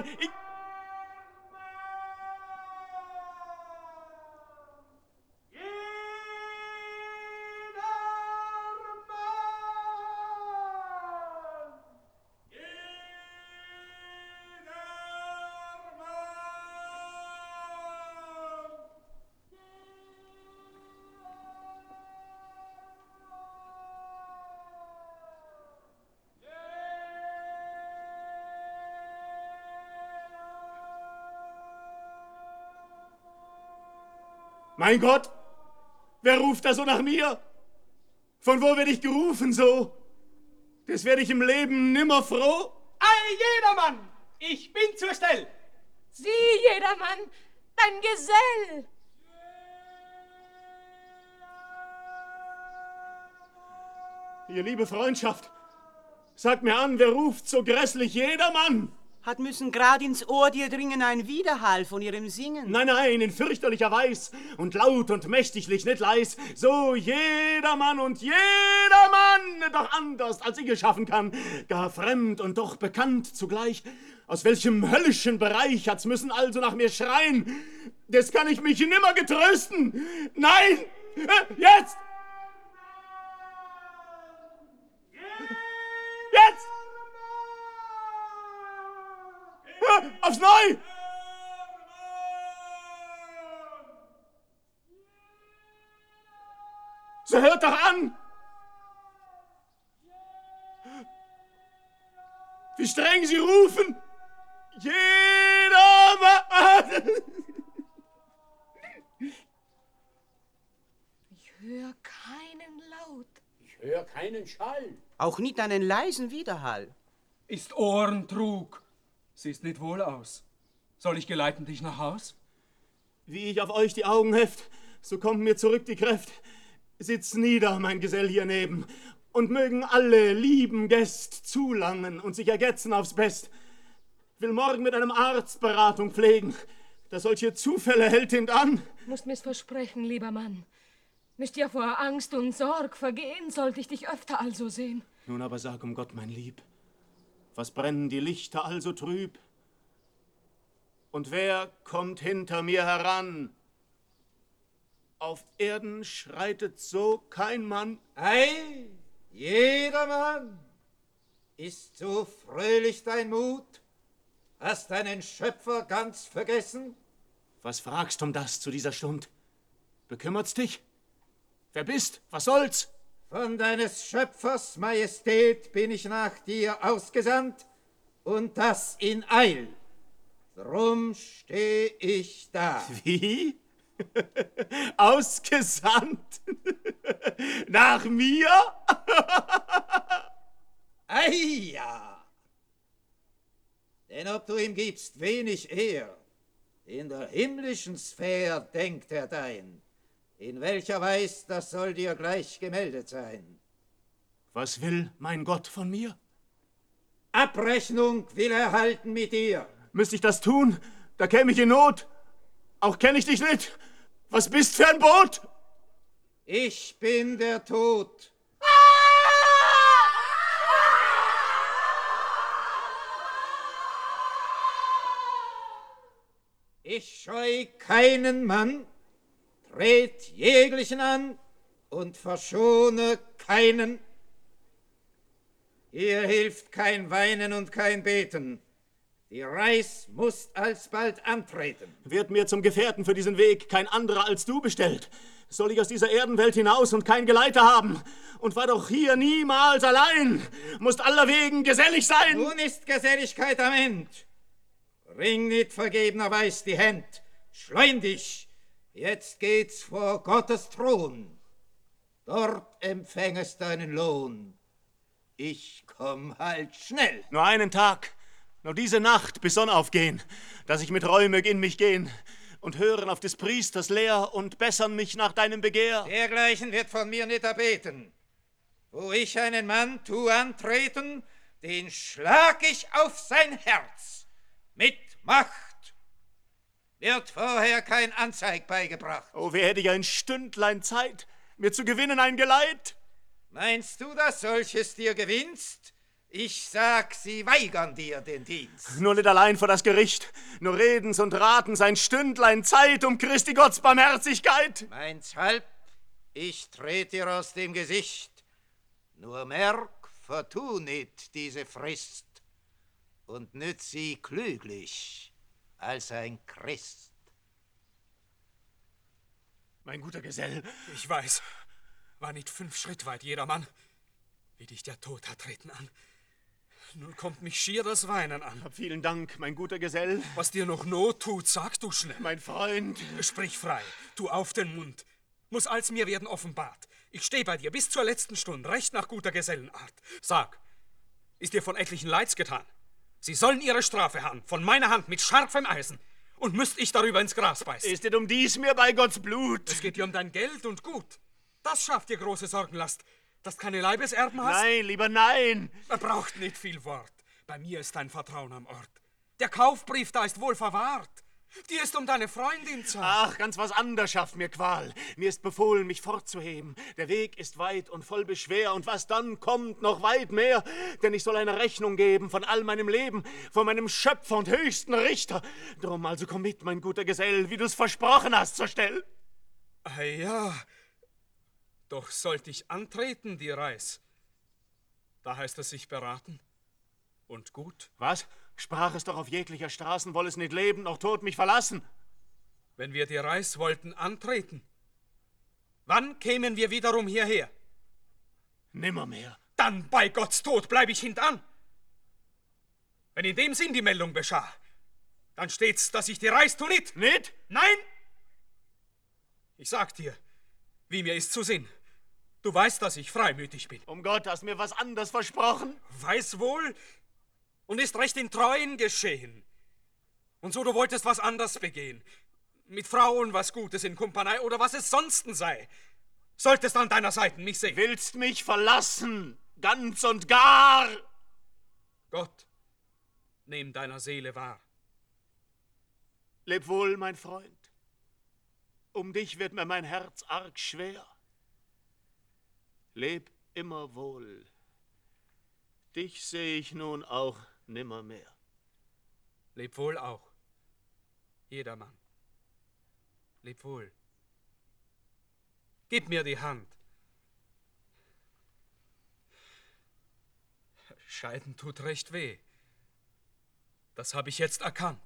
Mein Gott, wer ruft da so nach mir? Von wo werde ich gerufen so? Das werde ich im Leben nimmer froh. Ei, jedermann, ich bin zur Stell. Sieh, jedermann, dein Gesell. Ihr liebe Freundschaft, sagt mir an, wer ruft so grässlich jedermann? Hat müssen grad ins Ohr dir dringen ein Widerhall von ihrem Singen. Nein, nein, in fürchterlicher Weis und laut und mächtiglich, nicht leis, so jedermann und jedermann, doch anders, als ich es schaffen kann, gar fremd und doch bekannt zugleich. Aus welchem höllischen Bereich hat's müssen also nach mir schreien? Das kann ich mich nimmer getrösten. Nein, jetzt! Jetzt! Aufs Neu! So hört doch an! Wie streng Sie rufen! Jedermann! Ich höre keinen Laut. Ich höre keinen Schall. Auch nicht einen leisen Widerhall. Ist Ohrentrug. Siehst nicht wohl aus. Soll ich geleiten dich nach Haus? Wie ich auf euch die Augen heft, so kommt mir zurück die Kräft. Sitz nieder, mein Gesell hier neben, und mögen alle lieben Gäst zulangen und sich ergetzen aufs Best. Will morgen mit einem Arzt Beratung pflegen, da solche Zufälle hält ihn an. Musst mir's versprechen, lieber Mann. Müsst ja vor Angst und Sorg vergehen, sollte ich dich öfter also sehen. Nun aber sag um Gott, mein Lieb, was brennen die Lichter also trüb? Und wer kommt hinter mir heran? Auf Erden schreitet so kein Mann. Ei, jedermann, ist so fröhlich dein Mut? Hast deinen Schöpfer ganz vergessen? Was fragst um das zu dieser Stund? Bekümmert's dich? Wer bist? Was soll's? Von deines Schöpfers Majestät bin ich nach dir ausgesandt, und das in Eil. Drum steh ich da. Wie? Ausgesandt? Nach mir? Ei, ja. Denn ob du ihm gibst wenig Ehr, in der himmlischen Sphäre denkt er dein. In welcher Weis, das soll dir gleich gemeldet sein. Was will mein Gott von mir? Abrechnung will er halten mit dir. Müsste ich das tun, da käme ich in Not. Auch kenn ich dich nicht. Was bist für ein Boot? Ich bin der Tod. Ich scheu keinen Mann, tret jeglichen an und verschone keinen. Hier hilft kein Weinen und kein Beten. Die Reis muss alsbald antreten. Wird mir zum Gefährten für diesen Weg kein anderer als du bestellt? Soll ich aus dieser Erdenwelt hinaus und kein Geleiter haben? und war doch hier niemals allein. Musst allerwegen gesellig sein. Nun ist Geselligkeit am End. Ring nicht vergebenerweis die Hand. Schleun dich, jetzt geht's vor Gottes Thron. Dort empfängest deinen Lohn. Ich komm halt schnell. Nur einen Tag, nur diese Nacht bis Sonnaufgehen, dass ich mit Räumig in mich gehen und hören auf des Priesters Lehr und bessern mich nach deinem Begehr. Dergleichen wird von mir nicht erbeten. Wo ich einen Mann tu antreten, den schlag ich auf sein Herz. Mit Macht wird vorher kein Anzeig beigebracht. Oh, wer hätte ich ein Stündlein Zeit, mir zu gewinnen ein Geleit? Meinst du, dass solches dir gewinnst? Ich sag, sie weigern dir den Dienst. Nur nicht allein vor das Gericht, nur Redens und Ratens ein Stündlein Zeit um Christi Gottes Barmherzigkeit. Meins halb, ich tret dir aus dem Gesicht. Nur merk, vertu nicht diese Frist und nütz sie klüglich als ein Christ. Mein guter Gesell. Ich weiß, war nicht 5 Schritt weit jedermann, wie dich der Tod hat treten an. Nun kommt mich schier das Weinen an. Vielen Dank, mein guter Gesell. Was dir noch Not tut, sag du schnell. Mein Freund. Sprich frei, tu auf den Mund. Muss als mir werden offenbart. Ich steh bei dir bis zur letzten Stunde, recht nach guter Gesellenart. Sag, ist dir von etlichen Leids getan? Sie sollen ihre Strafe haben, von meiner Hand mit scharfem Eisen. Und müsst ich darüber ins Gras beißen. Ist dir um dies mir bei Gottes Blut? Es geht dir um dein Geld und Gut. Das schafft dir große Sorgenlast. Dass du keine Leibeserben hast? Nein, lieber nein. Er braucht nicht viel Wort. Bei mir ist dein Vertrauen am Ort. Der Kaufbrief da ist wohl verwahrt. Dir ist um deine Freundin zart. Ach, ganz was anderes schafft mir Qual. Mir ist befohlen, mich fortzuheben. Der Weg ist weit und voll Beschwer, und was dann kommt, noch weit mehr. Denn ich soll eine Rechnung geben von all meinem Leben, von meinem Schöpfer und höchsten Richter. Drum also komm mit, mein guter Gesell, wie du's versprochen hast, zur Stell. Ja, doch sollt ich antreten, die Reis. Da heißt es sich beraten und gut. Was? Sprach es doch auf jeglicher Straßen, woll es nicht leben, noch tot mich verlassen. Wenn wir die Reis wollten antreten, wann kämen wir wiederum hierher? Nimmermehr. Dann bei Gottes Tod bleib ich hintan. Wenn in dem Sinn die Meldung geschah, dann steht's, dass ich die Reis tu nicht. Nicht? Nein! Ich sag dir, wie mir ist zu Sinn. Du weißt, dass ich freimütig bin. Um Gott, hast mir was anderes versprochen? Weiß wohl, und ist recht in Treuen geschehen. Und so du wolltest was anderes begehen, mit Frauen was Gutes in Kumpanei oder was es sonsten sei, solltest an deiner Seite mich sehen. Willst mich verlassen, ganz und gar? Gott, nehm deiner Seele wahr. Leb wohl, mein Freund. Um dich wird mir mein Herz arg schwer. Leb immer wohl. Dich seh ich nun auch nimmermehr. Leb wohl auch, jedermann. Leb wohl. Gib mir die Hand. Scheiden tut recht weh. Das hab ich jetzt erkannt.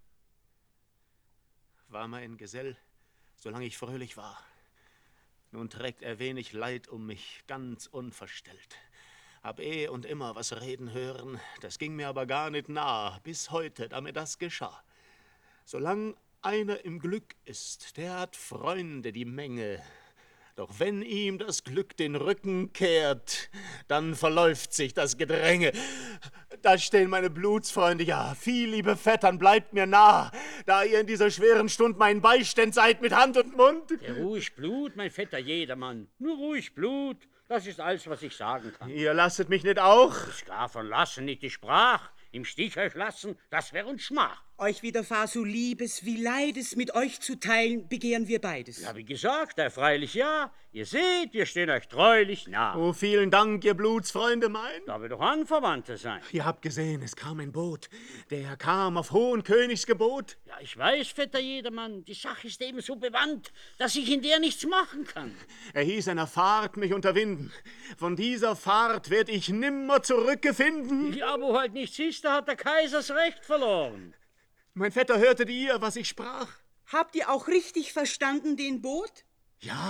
War mein Gesell, solange ich fröhlich war. Nun trägt er wenig Leid um mich, ganz unverstellt. Hab und immer was reden hören, das ging mir aber gar nicht nah, bis heute, da mir das geschah. Solang einer im Glück ist, der hat Freunde die Menge. Doch wenn ihm das Glück den Rücken kehrt, dann verläuft sich das Gedränge. Da stehen meine Blutsfreunde, ja, viel liebe Vettern, bleibt mir nah, da ihr in dieser schweren Stund mein Beistand seid mit Hand und Mund. Ja, ruhig Blut, mein Vetter jedermann, nur ruhig Blut, das ist alles, was ich sagen kann. Ihr lasset mich nicht auch? Ich gar von lassen nicht die Sprach, im Stich euch lassen, das wär uns Schmach. Euch widerfahr so Liebes wie Leides, mit euch zu teilen, begehren wir beides. Ja, wie gesagt, freilich ja. Ihr seht, wir stehen euch treulich nah. Oh, vielen Dank, ihr Blutsfreunde mein. Da wir doch Anverwandte sein. Ihr habt gesehen, es kam ein Boot. Der kam auf hohen Königsgebot. Ja, ich weiß, Vetter jedermann, die Sache ist eben so bewandt, dass ich in der nichts machen kann. Er hieß einer Fahrt mich unterwinden. Von dieser Fahrt werd ich nimmer zurückgefinden. Ja, wo halt nichts ist, da hat der Kaisers Recht verloren. Mein Vetter, hörtet ihr, was ich sprach? Habt ihr auch richtig verstanden, den Boot? Ja,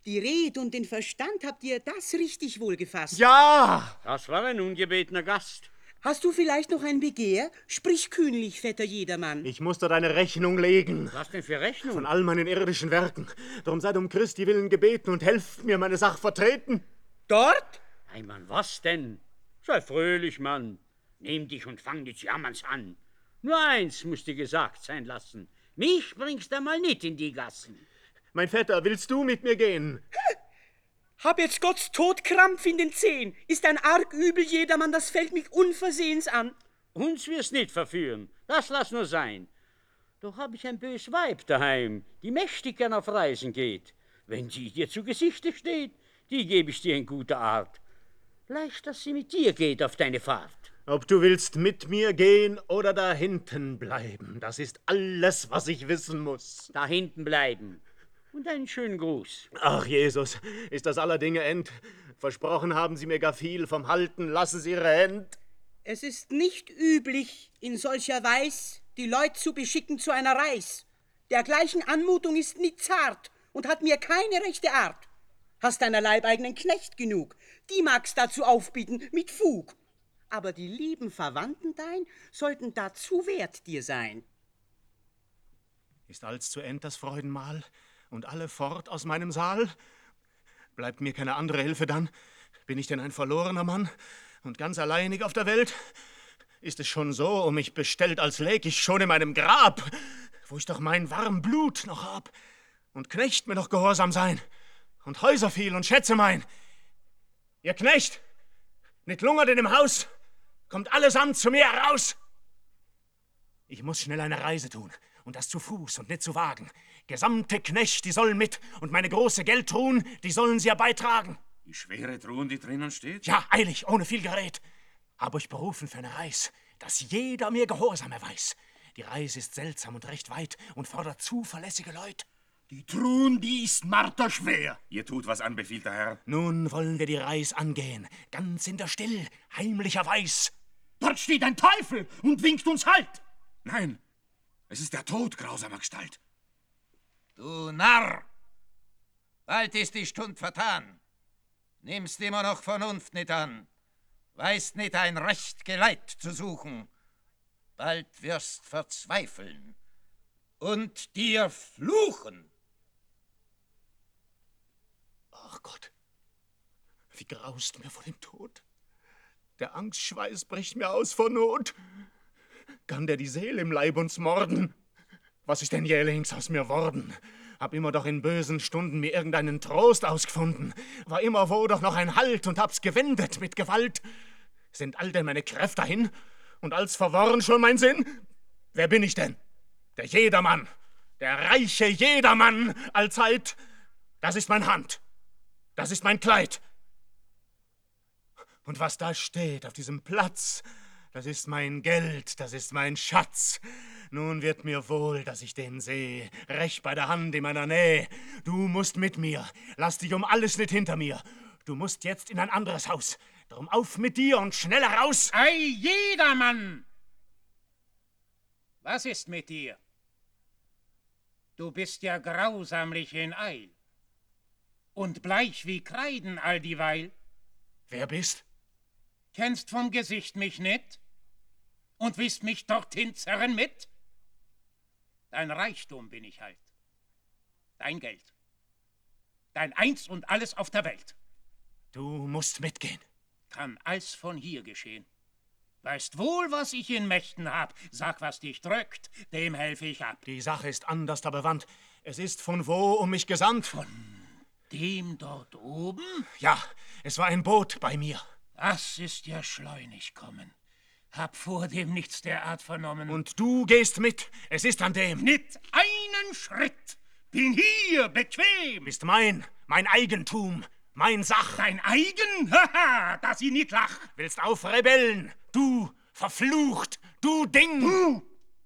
Die Red und den Verstand, habt ihr das richtig wohl gefasst? Ja! Das war ein ungebetener Gast. Hast du vielleicht noch ein Begehr? Sprich kühnlich, Vetter Jedermann. Ich muss dir deine Rechnung legen. Was denn für Rechnung? Von all meinen irdischen Werken. Darum seid um Christi willen gebeten und helft mir meine Sache vertreten. Dort? Ei, Mann, was denn? Sei fröhlich, Mann. Nimm dich und fang des Jammerns an. Nur eins muss dir gesagt sein lassen. Mich bringst du mal nicht in die Gassen. Mein Vetter, willst du mit mir gehen? Hab jetzt Gotts Todkrampf in den Zehen. Ist ein arg übel Jedermann, das fällt mich unversehens an. Uns wirst nicht verführen, das lass nur sein. Doch hab ich ein bös Weib daheim, die mächtig gern auf Reisen geht. Wenn die dir zu Gesichte steht, die geb ich dir in guter Art. Leicht, dass sie mit dir geht auf deine Fahrt. Ob du willst mit mir gehen oder da hinten bleiben, das ist alles, was ich wissen muss. Da hinten bleiben. Und einen schönen Gruß. Ach, Jesus, ist das aller Dinge End? Versprochen haben Sie mir gar viel, vom Halten lassen Sie Ihre Hand. Es ist nicht üblich, in solcher Weis die Leut zu beschicken zu einer Reis. Dergleichen Anmutung ist nicht zart und hat mir keine rechte Art. Hast deiner leibeigenen Knecht genug, die magst dazu aufbieten mit Fug. Aber die lieben Verwandten dein sollten dazu wert dir sein. Ist alls zu End das Freudenmahl und alle fort aus meinem Saal? Bleibt mir keine andere Hilfe dann? Bin ich denn ein verlorener Mann und ganz alleinig auf der Welt? Ist es schon so um mich bestellt, als läg ich schon in meinem Grab, wo ich doch mein warm Blut noch hab und Knecht mir noch gehorsam sein und Häuser viel und Schätze mein? Ihr Knecht, nicht lungert in dem Haus, kommt allesamt zu mir heraus. Ich muss schnell eine Reise tun und das zu Fuß und nicht zu Wagen. Gesamte Knecht, die sollen mit und meine große Geldtruhen, die sollen sie herbeitragen. Die schwere Truhen, die drinnen steht? Ja, eilig, ohne viel Gerät. Hab euch berufen für eine Reis, dass jeder mir Gehorsam erweis. Die Reis ist seltsam und recht weit und fordert zuverlässige Leut. Die Truhen, die ist marterschwer. Ihr tut, was anbefiehlt der Herr. Nun wollen wir die Reis angehen, ganz in der Still, heimlicherweis. Dort steht ein Teufel und winkt uns Halt. Nein, es ist der Tod grausamer Gestalt. Du Narr! Bald ist die Stund vertan. Nimmst immer noch Vernunft nicht an. Weißt nicht ein recht Geleit zu suchen. Bald wirst verzweifeln und dir fluchen. Ach Gott, wie graust mir vor dem Tod. Der Angstschweiß bricht mir aus vor Not. Kann der die Seele im Leib uns morden? Was ist denn jählings aus mir worden? Hab immer doch in bösen Stunden mir irgendeinen Trost ausgefunden. War immer wo doch noch ein Halt und hab's gewendet mit Gewalt. Sind all denn meine Kräfte hin und als verworren schon mein Sinn? Wer bin ich denn? Der Jedermann, der reiche Jedermann allzeit. Das ist mein Hand, das ist mein Kleid. Und was da steht auf diesem Platz, das ist mein Geld, das ist mein Schatz. Nun wird mir wohl, dass ich den seh, recht bei der Hand in meiner Nähe. Du musst mit mir, lass dich um alles nicht hinter mir. Du musst jetzt in ein anderes Haus. Darum auf mit dir und schnell heraus. Ei, Jedermann! Was ist mit dir? Du bist ja grausamlich in Eil und bleich wie Kreiden all dieweil. Wer bist? Kennst vom Gesicht mich nicht und willst mich dorthin zerren mit? Dein Reichtum bin ich halt, dein Geld, dein Eins und alles auf der Welt. Du musst mitgehen. Kann alles von hier geschehen. Weißt wohl, was ich in Mächten hab. Sag, was dich drückt, dem helfe ich ab. Die Sache ist anders da bewandt. Es ist von wo um mich gesandt? Von dem dort oben? Ja, es war ein Boot bei mir. Das ist ja schleunig kommen. Hab vor dem nichts derart vernommen. Und du gehst mit. Es ist an dem. Nicht einen Schritt. Bin hier bequem. Bist mein Eigentum, mein Sach. Dein eigen? Haha, dass ich nicht lach. Willst aufrebellen? Du, verflucht, du Ding. Du!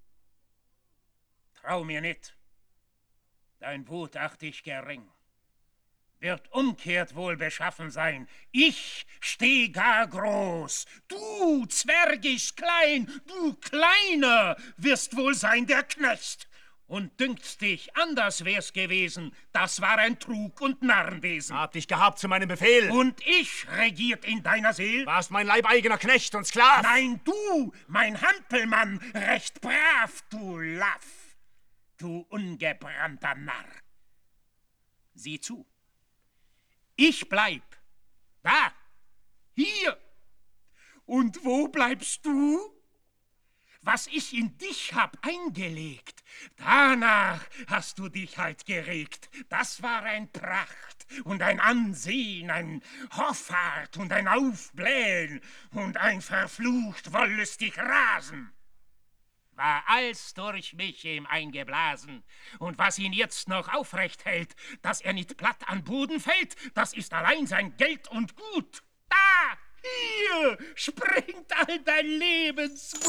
Trau mir nicht. Dein Boot acht ich gering. Wird umkehrt wohl beschaffen sein. Ich steh gar groß. Du, zwergisch klein, du Kleiner, wirst wohl sein der Knecht. Und dünkt's dich, anders wär's gewesen. Das war ein Trug und Narrenwesen. Hab dich gehabt zu meinem Befehl. Und ich regiert in deiner Seel? Warst mein leibeigener Knecht und Sklav. Nein, du, mein Hampelmann, recht brav, du Laff, du ungebrannter Narr. Sieh zu, ich bleib da, hier. Und wo bleibst du? Was ich in dich hab eingelegt, danach hast du dich halt geregt. Das war ein Pracht und ein Ansehen, ein Hoffart und ein Aufblähen und ein verflucht wollüstig Rasen. War alles durch mich ihm eingeblasen. Und was ihn jetzt noch aufrecht hält, dass er nicht platt an Boden fällt, das ist allein sein Geld und Gut. Da! Hier springt all dein Lebensmut.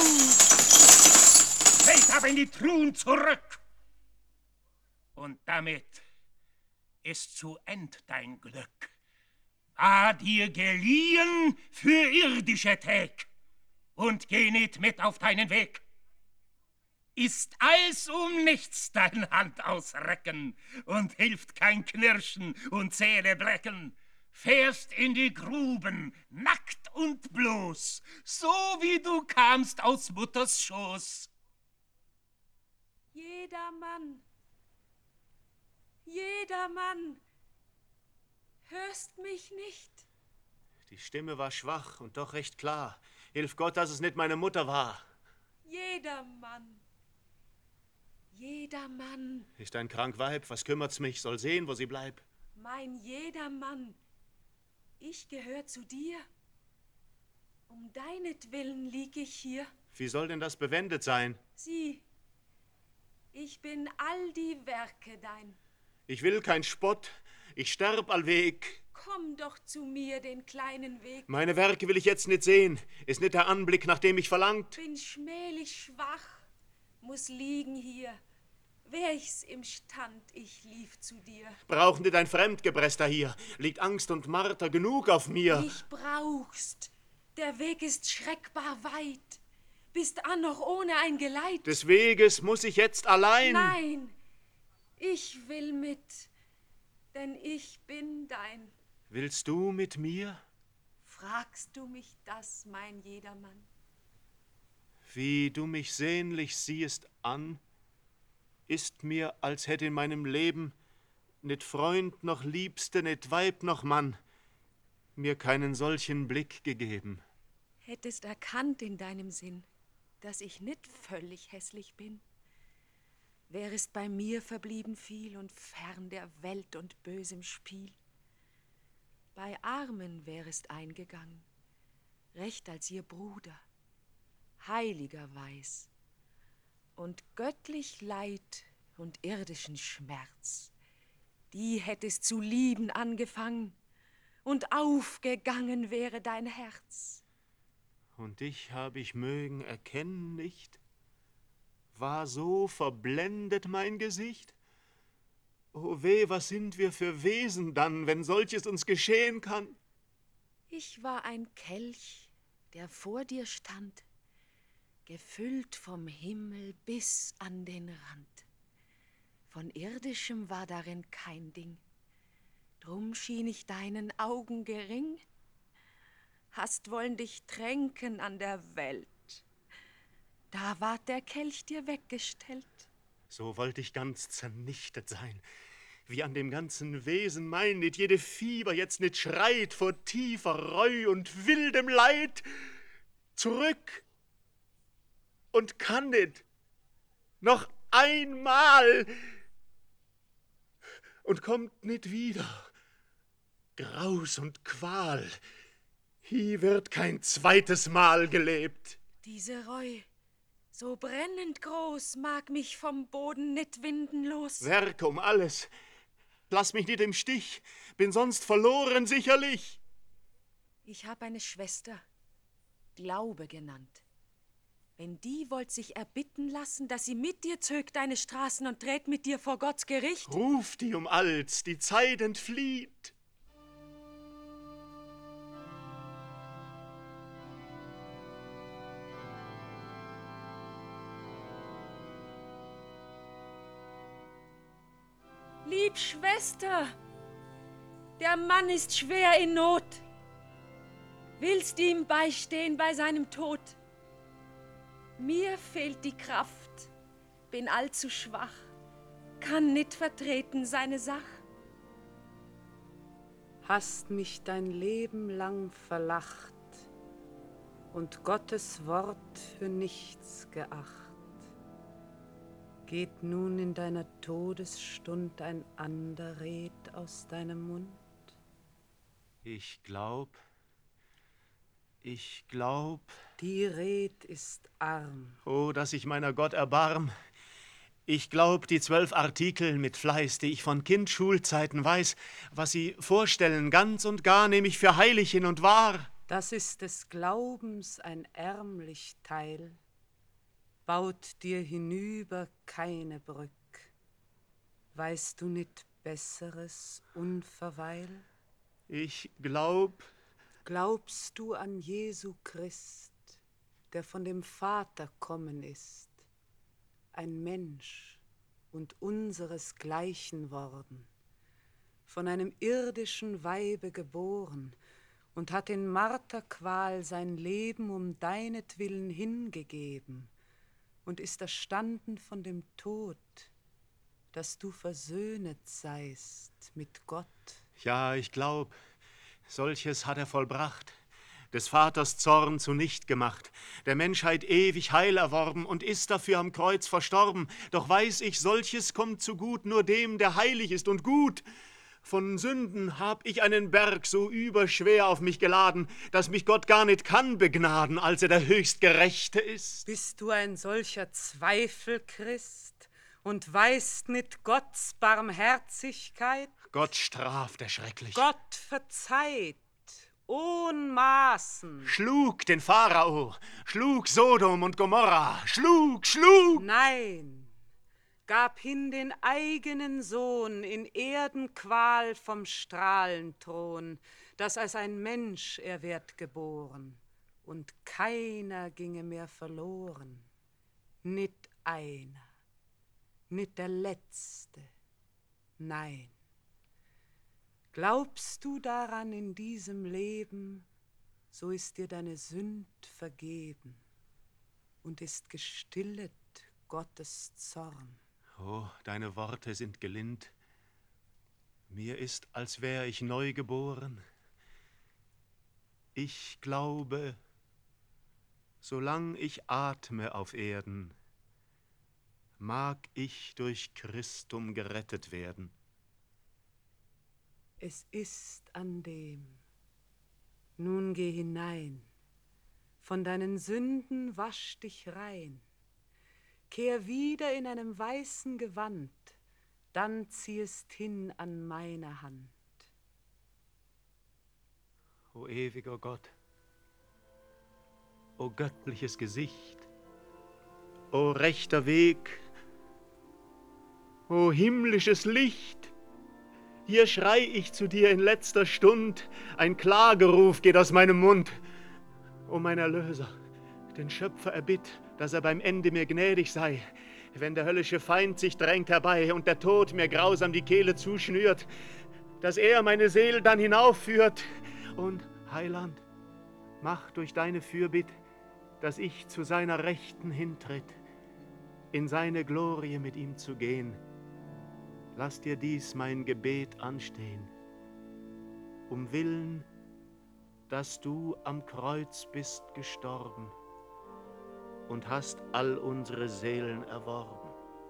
Fällt aber in die Truhen zurück. Und damit ist zu End dein Glück. War dir geliehen für irdische Täg. Und geh nicht mit auf deinen Weg. Ist alles um nichts dein Hand ausrecken und hilft kein Knirschen und Zähne blecken. Fährst in die Gruben, nackt und bloß, so wie du kamst aus Mutters Schoß. Jeder Mann, hörst mich nicht? Die Stimme war schwach und doch recht klar. Hilf Gott, dass es nicht meine Mutter war. Jeder Mann. Ist ein krank Weib, was kümmert's mich, soll sehen, wo sie bleibt. Mein Jedermann, ich gehör zu dir. Um deinetwillen lieg ich hier. Wie soll denn das bewendet sein? Sieh, ich bin all die Werke dein. Ich will kein Spott, ich sterb allweg. Komm doch zu mir den kleinen Weg. Meine Werke will ich jetzt nicht sehen, ist nicht der Anblick, nach dem ich verlangt. Bin schmählich schwach, muss liegen hier. Wär ich's imstand, ich lief zu dir. Brauch nicht ein Fremdgebräster hier, liegt Angst und Marter genug auf mir. Mich brauchst, der Weg ist schreckbar weit. Bist an noch ohne ein Geleit. Des Weges muss ich jetzt allein. Nein, ich will mit, denn ich bin dein. Willst du mit mir? Fragst du mich das, mein Jedermann? Wie du mich sehnlich siehest an, ist mir, als hätte in meinem Leben nicht Freund noch Liebste, nicht Weib noch Mann mir keinen solchen Blick gegeben. Hättest erkannt in deinem Sinn, dass ich nicht völlig hässlich bin, wärest bei mir verblieben viel und fern der Welt und bösem Spiel. Bei Armen wärest eingegangen, recht als ihr Bruder, heiligerweis, und göttlich Leid und irdischen Schmerz, die hättest zu lieben angefangen, und aufgegangen wäre dein Herz. Und dich hab ich mögen erkennen nicht? War so verblendet mein Gesicht? O weh, was sind wir für Wesen dann, wenn solches uns geschehen kann? Ich war ein Kelch, der vor dir stand, gefüllt vom Himmel bis an den Rand. Von Irdischem war darin kein Ding, drum schien ich deinen Augen gering. Hast wollen dich tränken an der Welt, da ward der Kelch dir weggestellt. So wollt ich ganz zernichtet sein, wie an dem ganzen Wesen mein nicht jede Fieber jetzt nicht schreit vor tiefer Reu und wildem Leid. Zurück und kann nicht, noch einmal, und kommt nicht wieder. Graus und Qual, hier wird kein zweites Mal gelebt. Diese Reu, so brennend groß, mag mich vom Boden nicht winden los. Werke um alles, lass mich nicht im Stich, bin sonst verloren sicherlich. Ich hab eine Schwester, Glaube genannt. Wenn die wollt sich erbitten lassen, dass sie mit dir zögt deine Straßen und trägt mit dir vor Gottes Gericht. Ruf die um alls, die Zeit entflieht. Lieb Schwester, der Mann ist schwer in Not. Willst ihm beistehen bei seinem Tod? Mir fehlt die Kraft, bin allzu schwach, kann nicht vertreten seine Sach. Hast mich dein Leben lang verlacht und Gottes Wort für nichts geacht. Geht nun in deiner Todesstund ein ander Red aus deinem Mund? Ich glaub. Die Red ist arm. Oh, dass sich meiner Gott erbarm. Ich glaub, die 12 Artikel mit Fleiß, die ich von Kindschulzeiten weiß, was sie vorstellen, ganz und gar nehm ich für heilig hin und wahr. Das ist des Glaubens ein ärmlich Teil, baut dir hinüber keine Brück. Weißt du nicht Besseres unverweil? Ich glaub. Glaubst du an Jesu Christ, der von dem Vater kommen ist, ein Mensch und unseresgleichen worden, von einem irdischen Weibe geboren und hat in Marterqual sein Leben um deinetwillen hingegeben und ist erstanden von dem Tod, dass du versöhnet seist mit Gott. Ja, ich glaub, solches hat er vollbracht, des Vaters Zorn zunicht gemacht, der Menschheit ewig Heil erworben und ist dafür am Kreuz verstorben. Doch weiß ich, solches kommt zu gut nur dem, der heilig ist und gut. Von Sünden hab ich einen Berg so überschwer auf mich geladen, dass mich Gott gar nicht kann begnaden, als er der höchst Gerechte ist. Bist du ein solcher Zweifelchrist und weißt nicht Gottes Barmherzigkeit? Gott straft erschrecklich. Gott verzeiht ohn Maßen. Schlug den Pharao, schlug Sodom und Gomorra, schlug! Nein, gab hin den eigenen Sohn in Erdenqual vom Strahlenthron, dass als ein Mensch er werd geboren und keiner ginge mehr verloren, nicht einer, nicht der Letzte, nein. Glaubst du daran in diesem Leben, so ist dir deine Sünd vergeben und ist gestillet Gottes Zorn. Oh, deine Worte sind gelind. Mir ist, als wär ich neu geboren. Ich glaube, solang ich atme auf Erden, mag ich durch Christum gerettet werden. Es ist an dem. Nun geh hinein, von deinen Sünden wasch dich rein, kehr wieder in einem weißen Gewand, dann ziehest hin an meiner Hand. O ewiger Gott, o göttliches Gesicht, o rechter Weg, o himmlisches Licht, hier schrei ich zu dir in letzter Stund, ein Klageruf geht aus meinem Mund. O mein Erlöser, den Schöpfer erbitt, dass er beim Ende mir gnädig sei, wenn der höllische Feind sich drängt herbei und der Tod mir grausam die Kehle zuschnürt, dass er meine Seele dann hinaufführt. Und, Heiland, mach durch deine Fürbitt, dass ich zu seiner Rechten hintritt, in seine Glorie mit ihm zu gehen. Lass dir dies mein Gebet anstehen, um Willen, dass du am Kreuz bist gestorben und hast all unsere Seelen erworben.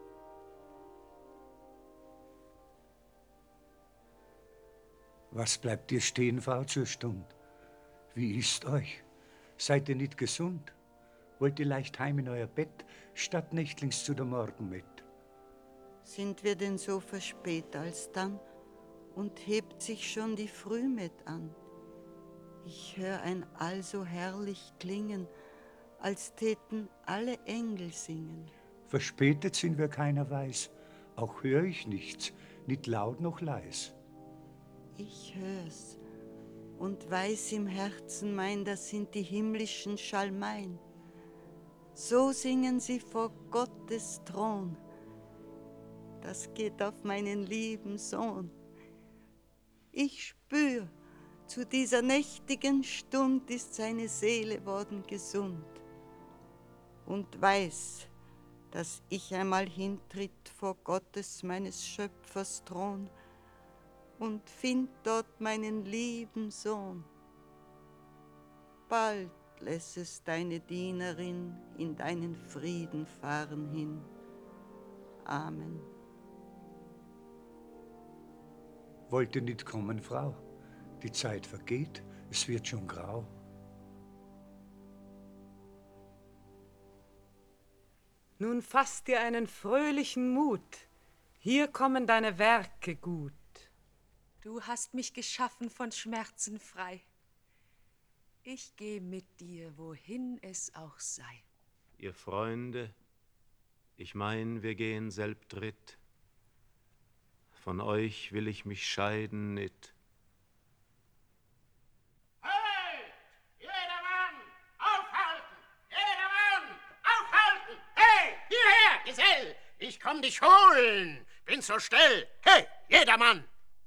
Was bleibt dir stehen, Frau, zur Stund? Wie ist euch? Seid ihr nicht gesund? Wollt ihr leicht heim in euer Bett, statt nächtlings zu der Morgenmett? Sind wir denn so verspät alsdann und hebt sich schon die Frühmett an? Ich hör ein All so herrlich klingen, als täten alle Engel singen. Verspätet sind wir keiner weiß, auch hör ich nichts, nicht laut noch leis. Ich hör's und weiß im Herzen mein, das sind die himmlischen Schalmein. So singen sie vor Gottes Thron. das geht auf meinen lieben Sohn. Ich spür, zu dieser nächtigen Stund ist seine Seele worden gesund und weiß, dass ich einmal hintritt vor Gottes meines Schöpfers Thron und find dort meinen lieben Sohn. Bald lässest deine Dienerin in deinen Frieden fahren hin. Amen. Wollt ihr nicht kommen, Frau? Die Zeit vergeht, es wird schon grau. Nun fass dir einen fröhlichen Mut, hier kommen deine Werke gut. Du hast mich geschaffen von Schmerzen frei. Ich geh mit dir, wohin es auch sei. Ihr Freunde, ich mein, wir gehen selbdritt. Von euch will ich mich scheiden nit. Halt! Jedermann! Aufhalten! Jedermann! Aufhalten! Hey! Hierher, Gesell! Ich komm dich holen! Bin so still! Hey! Jedermann!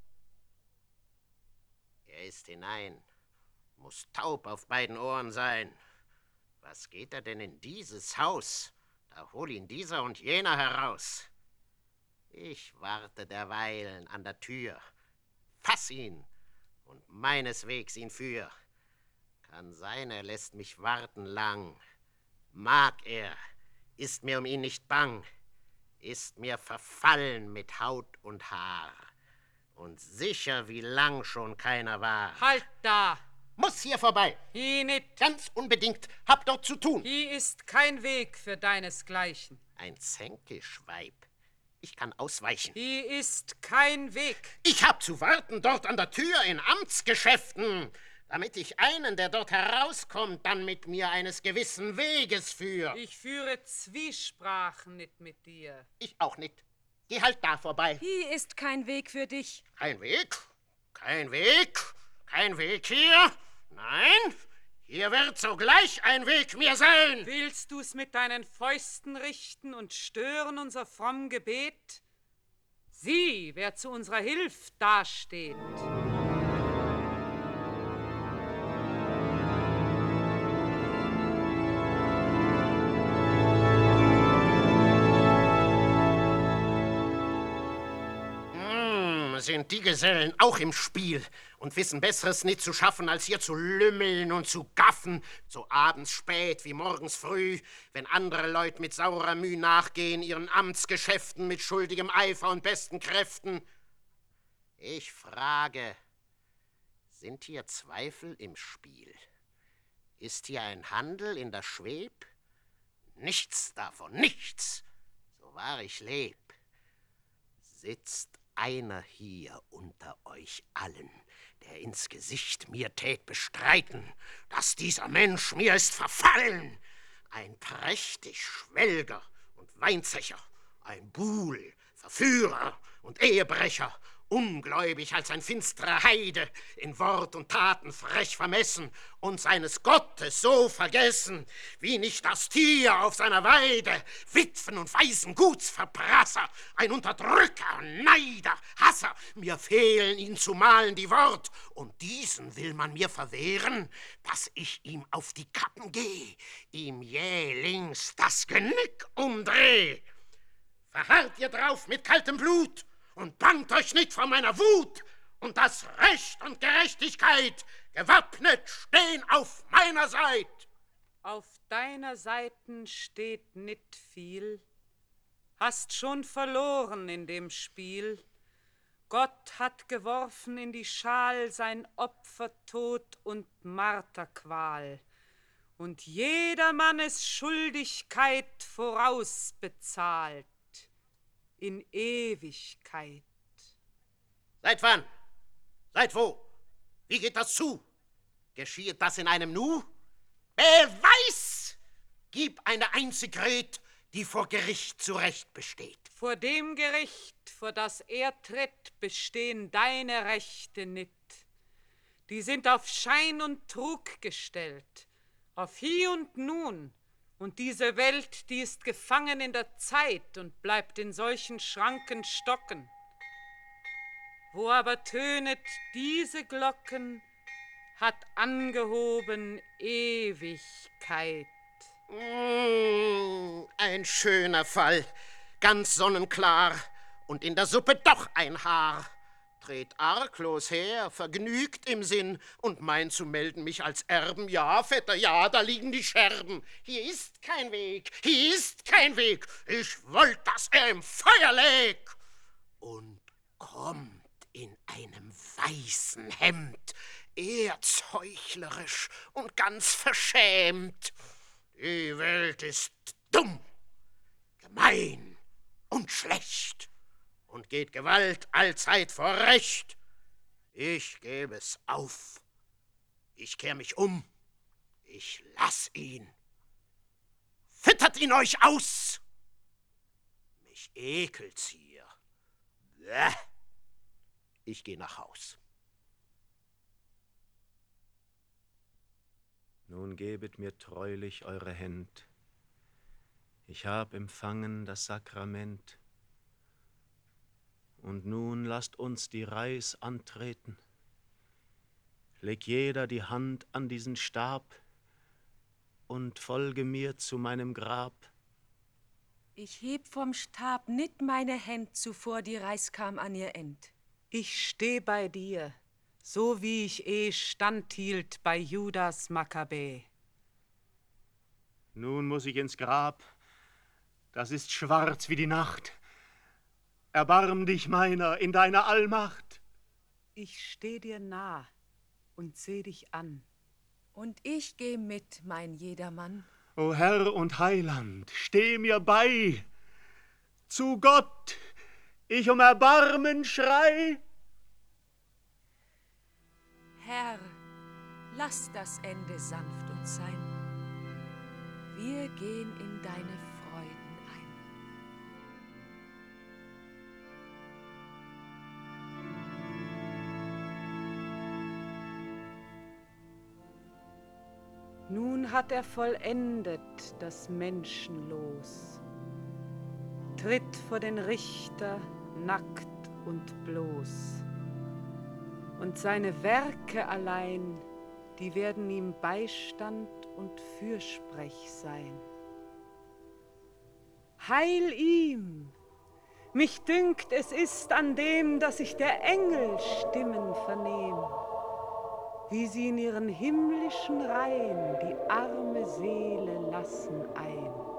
Er ist hinein. Muss taub auf beiden Ohren sein. Was geht er denn in dieses Haus? Da hol ihn dieser und jener heraus. Ich warte derweilen an der Tür. Fass ihn und meines Wegs ihn führ. Kann sein, er lässt mich warten lang. Mag er, ist mir um ihn nicht bang. Ist mir verfallen mit Haut und Haar. Und sicher, wie lang schon keiner war. Halt da! Muss hier vorbei. Hi nicht. Ganz unbedingt. Hab dort zu tun. Hi ist kein Weg für deinesgleichen. Ein Zänkischweib. Ich kann ausweichen. Hi ist kein Weg. Ich hab zu warten dort an der Tür in Amtsgeschäften, damit ich einen, der dort herauskommt, dann mit mir eines gewissen Weges führe. Ich führe Zwiesprachen nicht mit dir. Ich auch nicht. Geh halt da vorbei. Hi ist kein Weg für dich. Kein Weg? Kein Weg? Kein Weg hier? Nein, hier wird sogleich ein Weg mir sein. Willst du's mit deinen Fäusten richten und stören unser fromm Gebet? Sieh, wer zu unserer Hilf dasteht. Sind die Gesellen auch im Spiel und wissen Besseres nicht zu schaffen, als hier zu lümmeln und zu gaffen, so abends spät wie morgens früh, wenn andere Leute mit saurer Mühe nachgehen, ihren Amtsgeschäften mit schuldigem Eifer und besten Kräften. Ich frage, sind hier Zweifel im Spiel? Ist hier ein Handel in der Schweb? Nichts davon, nichts, so wahr ich leb. Sitzt einer hier unter euch allen, der ins Gesicht mir tät bestreiten, dass dieser Mensch mir ist verfallen, ein prächtig Schwelger und Weinzecher, ein Buhl, Verführer und Ehebrecher, ungläubig als ein finsterer Heide, in Wort und Taten frech vermessen und seines Gottes so vergessen, wie nicht das Tier auf seiner Weide, Witwen und Waisen Gutsverprasser, ein Unterdrücker, Neider, Hasser, mir fehlen ihn zu malen die Wort, und diesen will man mir verwehren, dass ich ihm auf die Kappen geh, ihm jählings das Genick umdreh. Verharrt ihr drauf mit kaltem Blut und bangt euch nicht vor meiner Wut, und das Recht und Gerechtigkeit gewappnet stehen auf meiner Seite. Auf deiner Seiten steht nicht viel, hast schon verloren in dem Spiel. Gott hat geworfen in die Schal sein Opfertod und Marterqual, und jedermannes Schuldigkeit vorausbezahlt in Ewigkeit. Seit wann? Seit wo? Wie geht das zu? Geschieht das in einem Nu? Beweis! Gib eine einzig Red, die vor Gericht zu Recht besteht. Vor dem Gericht, vor das er tritt, bestehen deine Rechte nicht. Die sind auf Schein und Trug gestellt, auf Hie und Nun, Und diese Welt, die ist gefangen in der Zeit und bleibt in solchen Schranken stocken. Wo aber tönet diese Glocken, hat angehoben Ewigkeit. Ein schöner Fall, ganz sonnenklar, und in der Suppe doch ein Haar. Dreht arglos her, vergnügt im Sinn, und meint zu melden mich als Erben. Ja, Vetter, ja, da liegen die Scherben. Hier ist kein Weg, hier ist kein Weg. Ich wollt, dass er im Feuer läg. Und kommt in einem weißen Hemd, erzheuchlerisch und ganz verschämt. Die Welt ist dumm, gemein und schlecht und geht Gewalt allzeit vor Recht. Ich gebe es auf, ich kehr mich um, ich lass ihn. Füttert ihn euch aus! Mich ekelt's hier. Bäh. Ich geh nach Haus. Nun gebet mir treulich eure Händ. Ich hab empfangen das Sakrament. Und nun lasst uns die Reis antreten. Leg jeder die Hand an diesen Stab und folge mir zu meinem Grab. Ich heb vom Stab nit meine Händ, zuvor die Reis kam an ihr End. Ich steh bei dir, so wie ich standhielt bei Judas Makkabä. Nun muss ich ins Grab, das ist schwarz wie die Nacht. Erbarm dich meiner in deiner Allmacht. Ich steh dir nah und seh dich an. Und ich geh mit, mein Jedermann. O Herr und Heiland, steh mir bei. Zu Gott, ich um Erbarmen schrei. Herr, lass das Ende sanft uns sein. Wir gehen in deine Freuden ein. Nun hat er vollendet das Menschenlos, tritt vor den Richter nackt und bloß. Und seine Werke allein, die werden ihm Beistand und Fürsprech sein. Heil ihm! Mich dünkt, es ist an dem, dass ich der Engel Stimmen vernehm, wie sie in ihren himmlischen Reihen die arme Seele lassen ein.